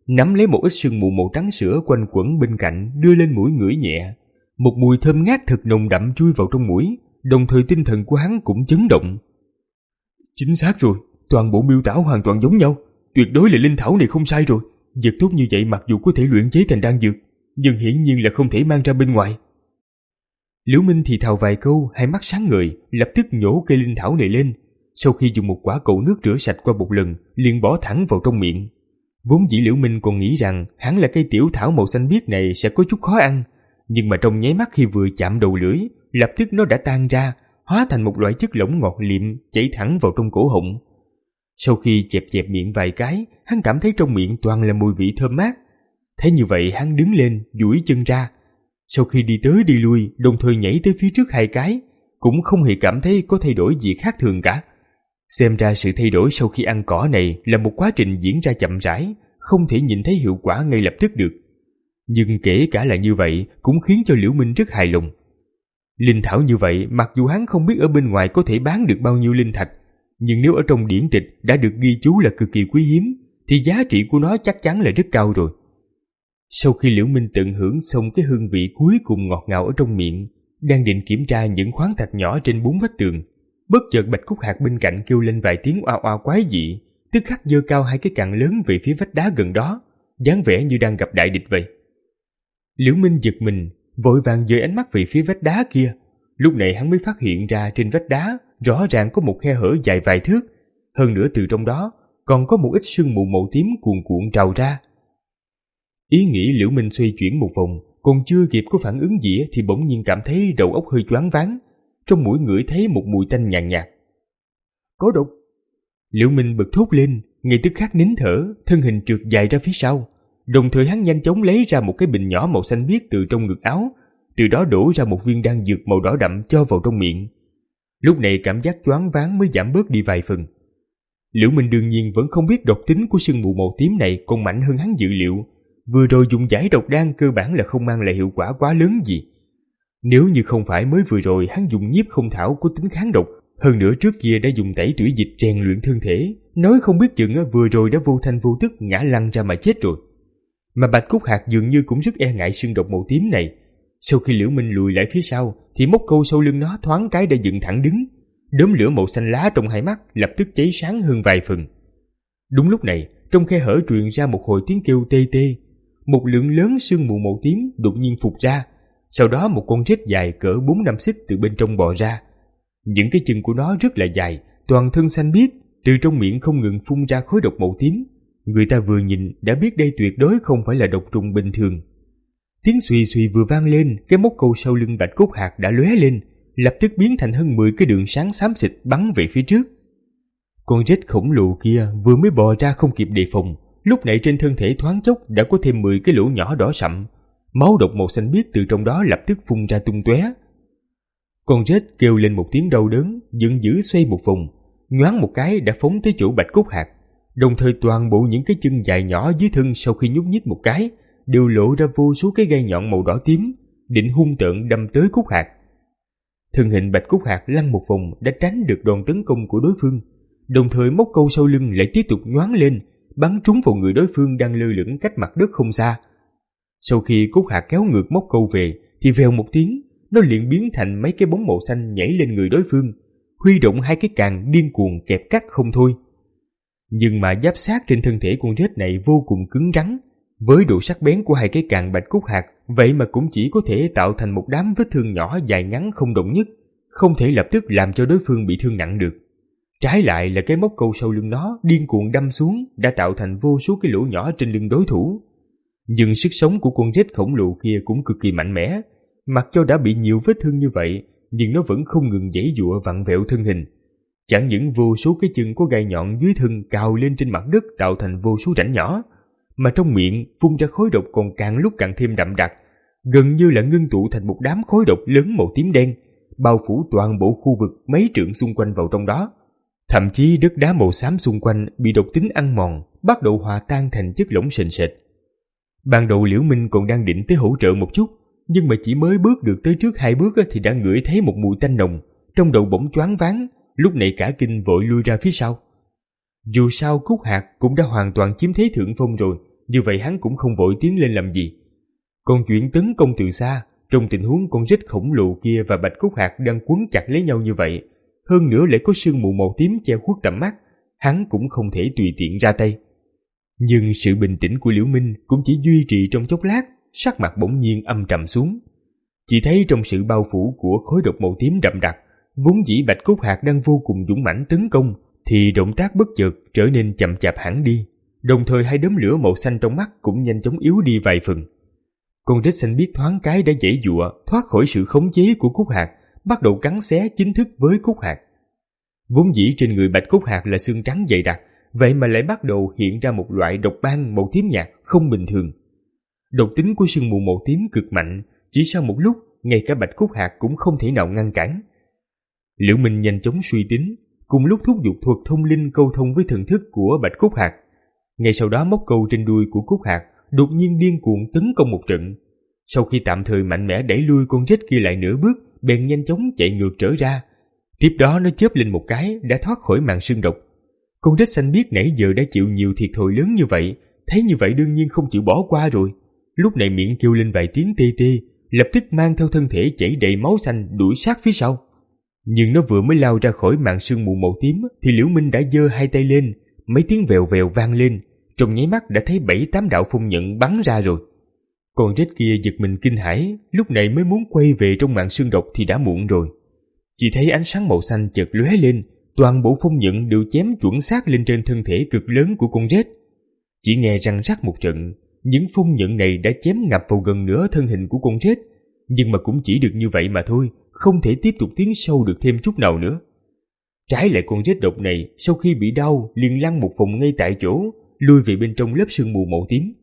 nắm lấy một ít sương mù màu trắng sữa quanh quẩn bên cạnh, đưa lên mũi ngửi nhẹ. Một mùi thơm ngát thật nồng đậm chui vào trong mũi, đồng thời tinh thần của hắn cũng chấn động. Chính xác rồi, toàn bộ miêu tả hoàn toàn giống nhau, tuyệt đối là linh thảo này không sai rồi. Vật tốt như vậy mặc dù có thể luyện chế thành đan dược, nhưng hiển nhiên là không thể mang ra bên ngoài. Liễu Minh thì thào vài câu, hai mắt sáng ngời, lập tức nhổ cây linh thảo này lên. Sau khi dùng một quả cầu nước rửa sạch qua một lần, liền bỏ thẳng vào trong miệng. Vốn dĩ Liễu Minh còn nghĩ rằng hắn là cây tiểu thảo màu xanh biếc này sẽ có chút khó ăn, nhưng mà trong nháy mắt khi vừa chạm đầu lưỡi, lập tức nó đã tan ra, hóa thành một loại chất lỏng ngọt liệm chảy thẳng vào trong cổ họng. Sau khi chẹp chẹp miệng vài cái, hắn cảm thấy trong miệng toàn là mùi vị thơm mát. Thế như vậy hắn đứng lên, duỗi chân ra. Sau khi đi tới đi lui, đồng thời nhảy tới phía trước hai cái, cũng không hề cảm thấy có thay đổi gì khác thường cả. Xem ra sự thay đổi sau khi ăn cỏ này là một quá trình diễn ra chậm rãi, không thể nhìn thấy hiệu quả ngay lập tức được. Nhưng kể cả là như vậy cũng khiến cho Liễu Minh rất hài lòng. Linh thảo như vậy mặc dù hắn không biết ở bên ngoài có thể bán được bao nhiêu linh thạch, nhưng nếu ở trong điển tịch đã được ghi chú là cực kỳ quý hiếm, thì giá trị của nó chắc chắn là rất cao rồi. Sau khi Liễu Minh tận hưởng xong cái hương vị cuối cùng ngọt ngào ở trong miệng, đang định kiểm tra những khoáng thạch nhỏ trên bốn vách tường, bất chợt Bạch Cúc Hạc bên cạnh kêu lên vài tiếng oa oa quái dị, tức khắc giơ cao hai cái cặn lớn về phía vách đá gần đó, dáng vẻ như đang gặp đại địch vậy. Liễu Minh giật mình, vội vàng dời ánh mắt về phía vách đá kia. Lúc này hắn mới phát hiện ra trên vách đá rõ ràng có một khe hở dài vài thước, hơn nữa từ trong đó còn có một ít sương mù màu tím cuồn cuộn trào ra. Ý nghĩ Liễu Minh xoay chuyển một vòng, còn chưa kịp có phản ứng gì thì bỗng nhiên cảm thấy đầu óc hơi choáng váng, trong mũi ngửi thấy một mùi tanh nhàn nhạt, nhạt. Có độc! Liễu Minh bật thốt lên, ngay tức khắc nín thở, thân hình trượt dài ra phía sau. Đồng thời hắn nhanh chóng lấy ra một cái bình nhỏ màu xanh biếc từ trong ngực áo, từ đó đổ ra một viên đan dược màu đỏ đậm cho vào trong miệng. Lúc này cảm giác choáng váng mới giảm bớt đi vài phần. Liễu Minh đương nhiên vẫn không biết độc tính của sương mù màu tím này còn mạnh hơn hắn dự liệu. Vừa rồi dùng giải độc đan cơ bản là không mang lại hiệu quả quá lớn gì. Nếu như không phải mới vừa rồi hắn dùng nhiếp không thảo có tính kháng độc, hơn nữa trước kia đã dùng tẩy tủy dịch rèn luyện thân thể, nói không biết chừng vừa rồi đã vô thanh vô tức ngã lăn ra mà chết rồi. Mà Bạch Cúc Hạc dường như cũng rất e ngại sương độc màu tím này. Sau khi Liễu Minh lùi lại phía sau thì móc câu sau lưng nó thoáng cái đã dựng thẳng đứng, đốm lửa màu xanh lá trong hai mắt lập tức cháy sáng hơn vài phần. Đúng lúc này, trong khe hở truyền ra một hồi tiếng kêu tê tê. Một lượng lớn sương mù màu tím đột nhiên phụt ra, sau đó một con rết dài cỡ bốn năm xích từ bên trong bò ra. Những cái chân của nó rất là dài, toàn thân xanh biếc, từ trong miệng không ngừng phun ra khói độc màu tím. Người ta vừa nhìn đã biết đây tuyệt đối không phải là độc trùng bình thường. Tiếng xùy xùy vừa vang lên, cái móc câu sau lưng Bạch Cúc Hạc đã lóe lên, lập tức biến thành hơn mười cái đường sáng xám xịt bắn về phía trước. Con rết khổng lồ kia vừa mới bò ra không kịp đề phòng, lúc này trên thân thể thoáng chốc đã có thêm mười cái lỗ nhỏ đỏ sậm, máu độc màu xanh biếc từ trong đó lập tức phun ra tung tóe. Con rết kêu lên một tiếng đau đớn, giận dữ xoay một vòng, nhoáng một cái đã phóng tới chỗ Bạch Cúc Hạc, đồng thời toàn bộ những cái chân dài nhỏ dưới thân sau khi nhúc nhích một cái đều lộ ra vô số cái gai nhọn màu đỏ tím, định hung tợn đâm tới Cúc Hạc. Thân hình Bạch Cúc Hạc lăn một vòng đã tránh được đòn tấn công của đối phương, đồng thời móc câu sau lưng lại tiếp tục nhoáng lên, bắn trúng vào người đối phương đang lơ lửng cách mặt đất không xa. Sau khi Cúc Hạc kéo ngược móc câu về thì vèo một tiếng, nó liền biến thành mấy cái bóng màu xanh nhảy lên người đối phương, huy động hai cái càng điên cuồng kẹp cắt không thôi. Nhưng mà giáp sát trên thân thể con rết này vô cùng cứng rắn, với độ sắc bén của hai cái càng Bạch Cúc Hạc, vậy mà cũng chỉ có thể tạo thành một đám vết thương nhỏ dài ngắn không đồng nhất, không thể lập tức làm cho đối phương bị thương nặng được. Trái lại là cái móc câu sau lưng nó điên cuồng đâm xuống đã tạo thành vô số cái lỗ nhỏ trên lưng đối thủ. Nhưng sức sống của con rết khổng lồ kia cũng cực kỳ mạnh mẽ, mặc cho đã bị nhiều vết thương như vậy, nhưng nó vẫn không ngừng giãy giụa vặn vẹo thân hình. Chẳng những vô số cái chân có gai nhọn dưới thân cào lên trên mặt đất tạo thành vô số rãnh nhỏ, mà trong miệng phun ra khói độc còn càng lúc càng thêm đậm đặc, gần như là ngưng tụ thành một đám khói độc lớn màu tím đen, bao phủ toàn bộ khu vực mấy trượng xung quanh vào trong đó. Thậm chí đất đá màu xám xung quanh bị độc tính ăn mòn, bắt đầu hòa tan thành chất lỏng sền sệt. Ban đầu Liễu Minh còn đang định tới hỗ trợ một chút, nhưng mà chỉ mới bước được tới trước hai bước thì đã ngửi thấy một mùi tanh nồng, trong đầu bỗng choáng váng, lúc này cả kinh vội lui ra phía sau. Dù sao Cúc Hạc cũng đã hoàn toàn chiếm thế thượng phong rồi, Như vậy hắn cũng không vội tiến lên làm gì. Còn chuyện tấn công từ xa, trong tình huống con rết khổng lồ kia và Bạch Cốt Hạc đang quấn chặt lấy nhau như vậy, hơn nữa lại có sương mù màu tím che khuất tầm mắt, hắn cũng không thể tùy tiện ra tay. Nhưng sự bình tĩnh của Liễu Minh cũng chỉ duy trì trong chốc lát, sắc mặt bỗng nhiên âm trầm xuống. Chỉ thấy trong sự bao phủ của khối độc màu tím đậm đặc, vốn dĩ Bạch Cốt Hạc đang vô cùng dũng mãnh tấn công, thì động tác bất chợt trở nên chậm chạp hẳn đi, đồng thời hai đốm lửa màu xanh trong mắt cũng nhanh chóng yếu đi vài phần. Con rết xanh biết thoáng cái đã giãy giụa thoát khỏi sự khống chế của Cốt Hạc, bắt đầu cắn xé chính thức với Cốt Hạc. Vốn dĩ trên người Bạch Cốt Hạc là xương trắng dày đặc, vậy mà lại bắt đầu hiện ra một loại độc ban màu tím nhạt không bình thường. Độc tính của sương mù màu tím cực mạnh, chỉ sau một lúc ngay cả Bạch Cốt Hạc cũng không thể nào ngăn cản. Liễu Minh nhanh chóng suy tính, cùng lúc thúc giục thuật thông linh câu thông với thần thức của Bạch Cốt Hạc. Ngay sau đó móc câu trên đuôi của Cốt Hạc đột nhiên điên cuồng tấn công một trận. Sau khi tạm thời mạnh mẽ đẩy lui con rết kia lại nửa bước, bèn nhanh chóng chạy ngược trở ra. Tiếp đó nó chớp lên một cái đã thoát khỏi màn sương độc. Con rết xanh biết nãy giờ đã chịu nhiều thiệt thòi lớn như vậy, thấy như vậy đương nhiên không chịu bỏ qua rồi. Lúc này miệng kêu lên vài tiếng tê tê, lập tức mang theo thân thể chảy đầy máu xanh đuổi sát phía sau. Nhưng nó vừa mới lao ra khỏi màn sương mù màu tím thì Liễu Minh đã giơ hai tay lên, mấy tiếng vèo vèo vang lên, trong nháy mắt đã thấy bảy tám đạo phong nhận bắn ra rồi. Con rết kia giật mình kinh hãi, lúc này mới muốn quay về trong màn sương độc thì đã muộn rồi. Chỉ thấy ánh sáng màu xanh chợt lóe lên, toàn bộ phong nhận đều chém chuẩn xác lên trên thân thể cực lớn của con rết. Chỉ nghe răng rắc một trận, những phong nhận này đã chém ngập vào gần nửa thân hình của con rết, nhưng mà cũng chỉ được như vậy mà thôi, không thể tiếp tục tiến sâu được thêm chút nào nữa. Trái lại con rết độc này sau khi bị đau liền lăn một vòng ngay tại chỗ, lui về bên trong lớp sương mù màu tím.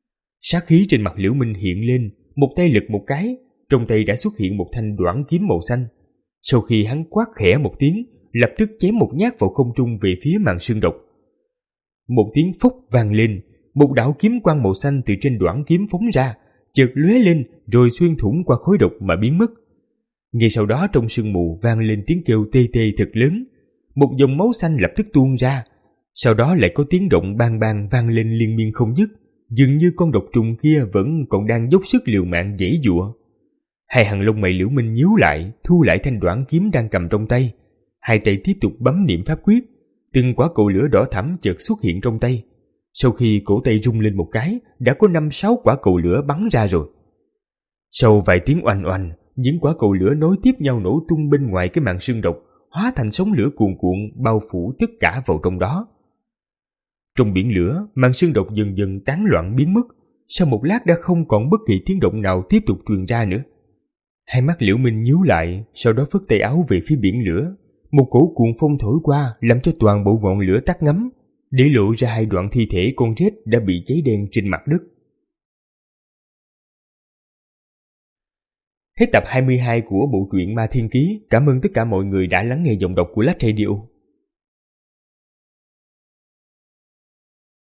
Sát khí trên mặt Liễu Minh hiện lên, một tay lật một cái, trong tay đã xuất hiện một thanh đoản kiếm màu xanh. Sau khi hắn quát khẽ một tiếng, lập tức chém một nhát vào không trung về phía màn sương độc. Một tiếng phốc vang lên, một đạo kiếm quang màu xanh từ trên đoản kiếm phóng ra, chợt lóe lên rồi xuyên thủng qua khối độc mà biến mất. Ngay sau đó trong sương mù vang lên tiếng kêu tê tê thật lớn, một dòng máu xanh lập tức tuôn ra, sau đó lại có tiếng động bang bang vang lên liên miên không dứt, dường như con độc trùng kia vẫn còn đang dốc sức liều mạng giãy giụa. Hai hàng lông mày Liễu Minh nhíu lại, thu lại thanh đoản kiếm đang cầm trong tay, hai tay tiếp tục bấm niệm pháp quyết, từng quả cầu lửa đỏ thẫm chợt xuất hiện trong tay. Sau khi cổ tay rung lên một cái, đã có năm sáu quả cầu lửa bắn ra rồi. Sau vài tiếng oanh oanh, những quả cầu lửa nối tiếp nhau nổ tung bên ngoài cái màn sương độc, hóa thành sóng lửa cuồn cuộn bao phủ tất cả vào trong đó. Trong biển lửa, màn sương độc dần dần tán loạn biến mất, sau một lát đã không còn bất kỳ tiếng động nào tiếp tục truyền ra nữa. Hai mắt Liễu Minh nhíu lại, sau đó phất tay áo về phía biển lửa. Một cổ cuồng phong thổi qua làm cho toàn bộ ngọn lửa tắt ngấm, để lộ ra hai đoạn thi thể con rết đã bị cháy đen trên mặt đất. Hết tập hai mươi hai của bộ truyện Ma Thiên Ký. Cảm ơn tất cả mọi người đã lắng nghe giọng đọc của Lách Radio.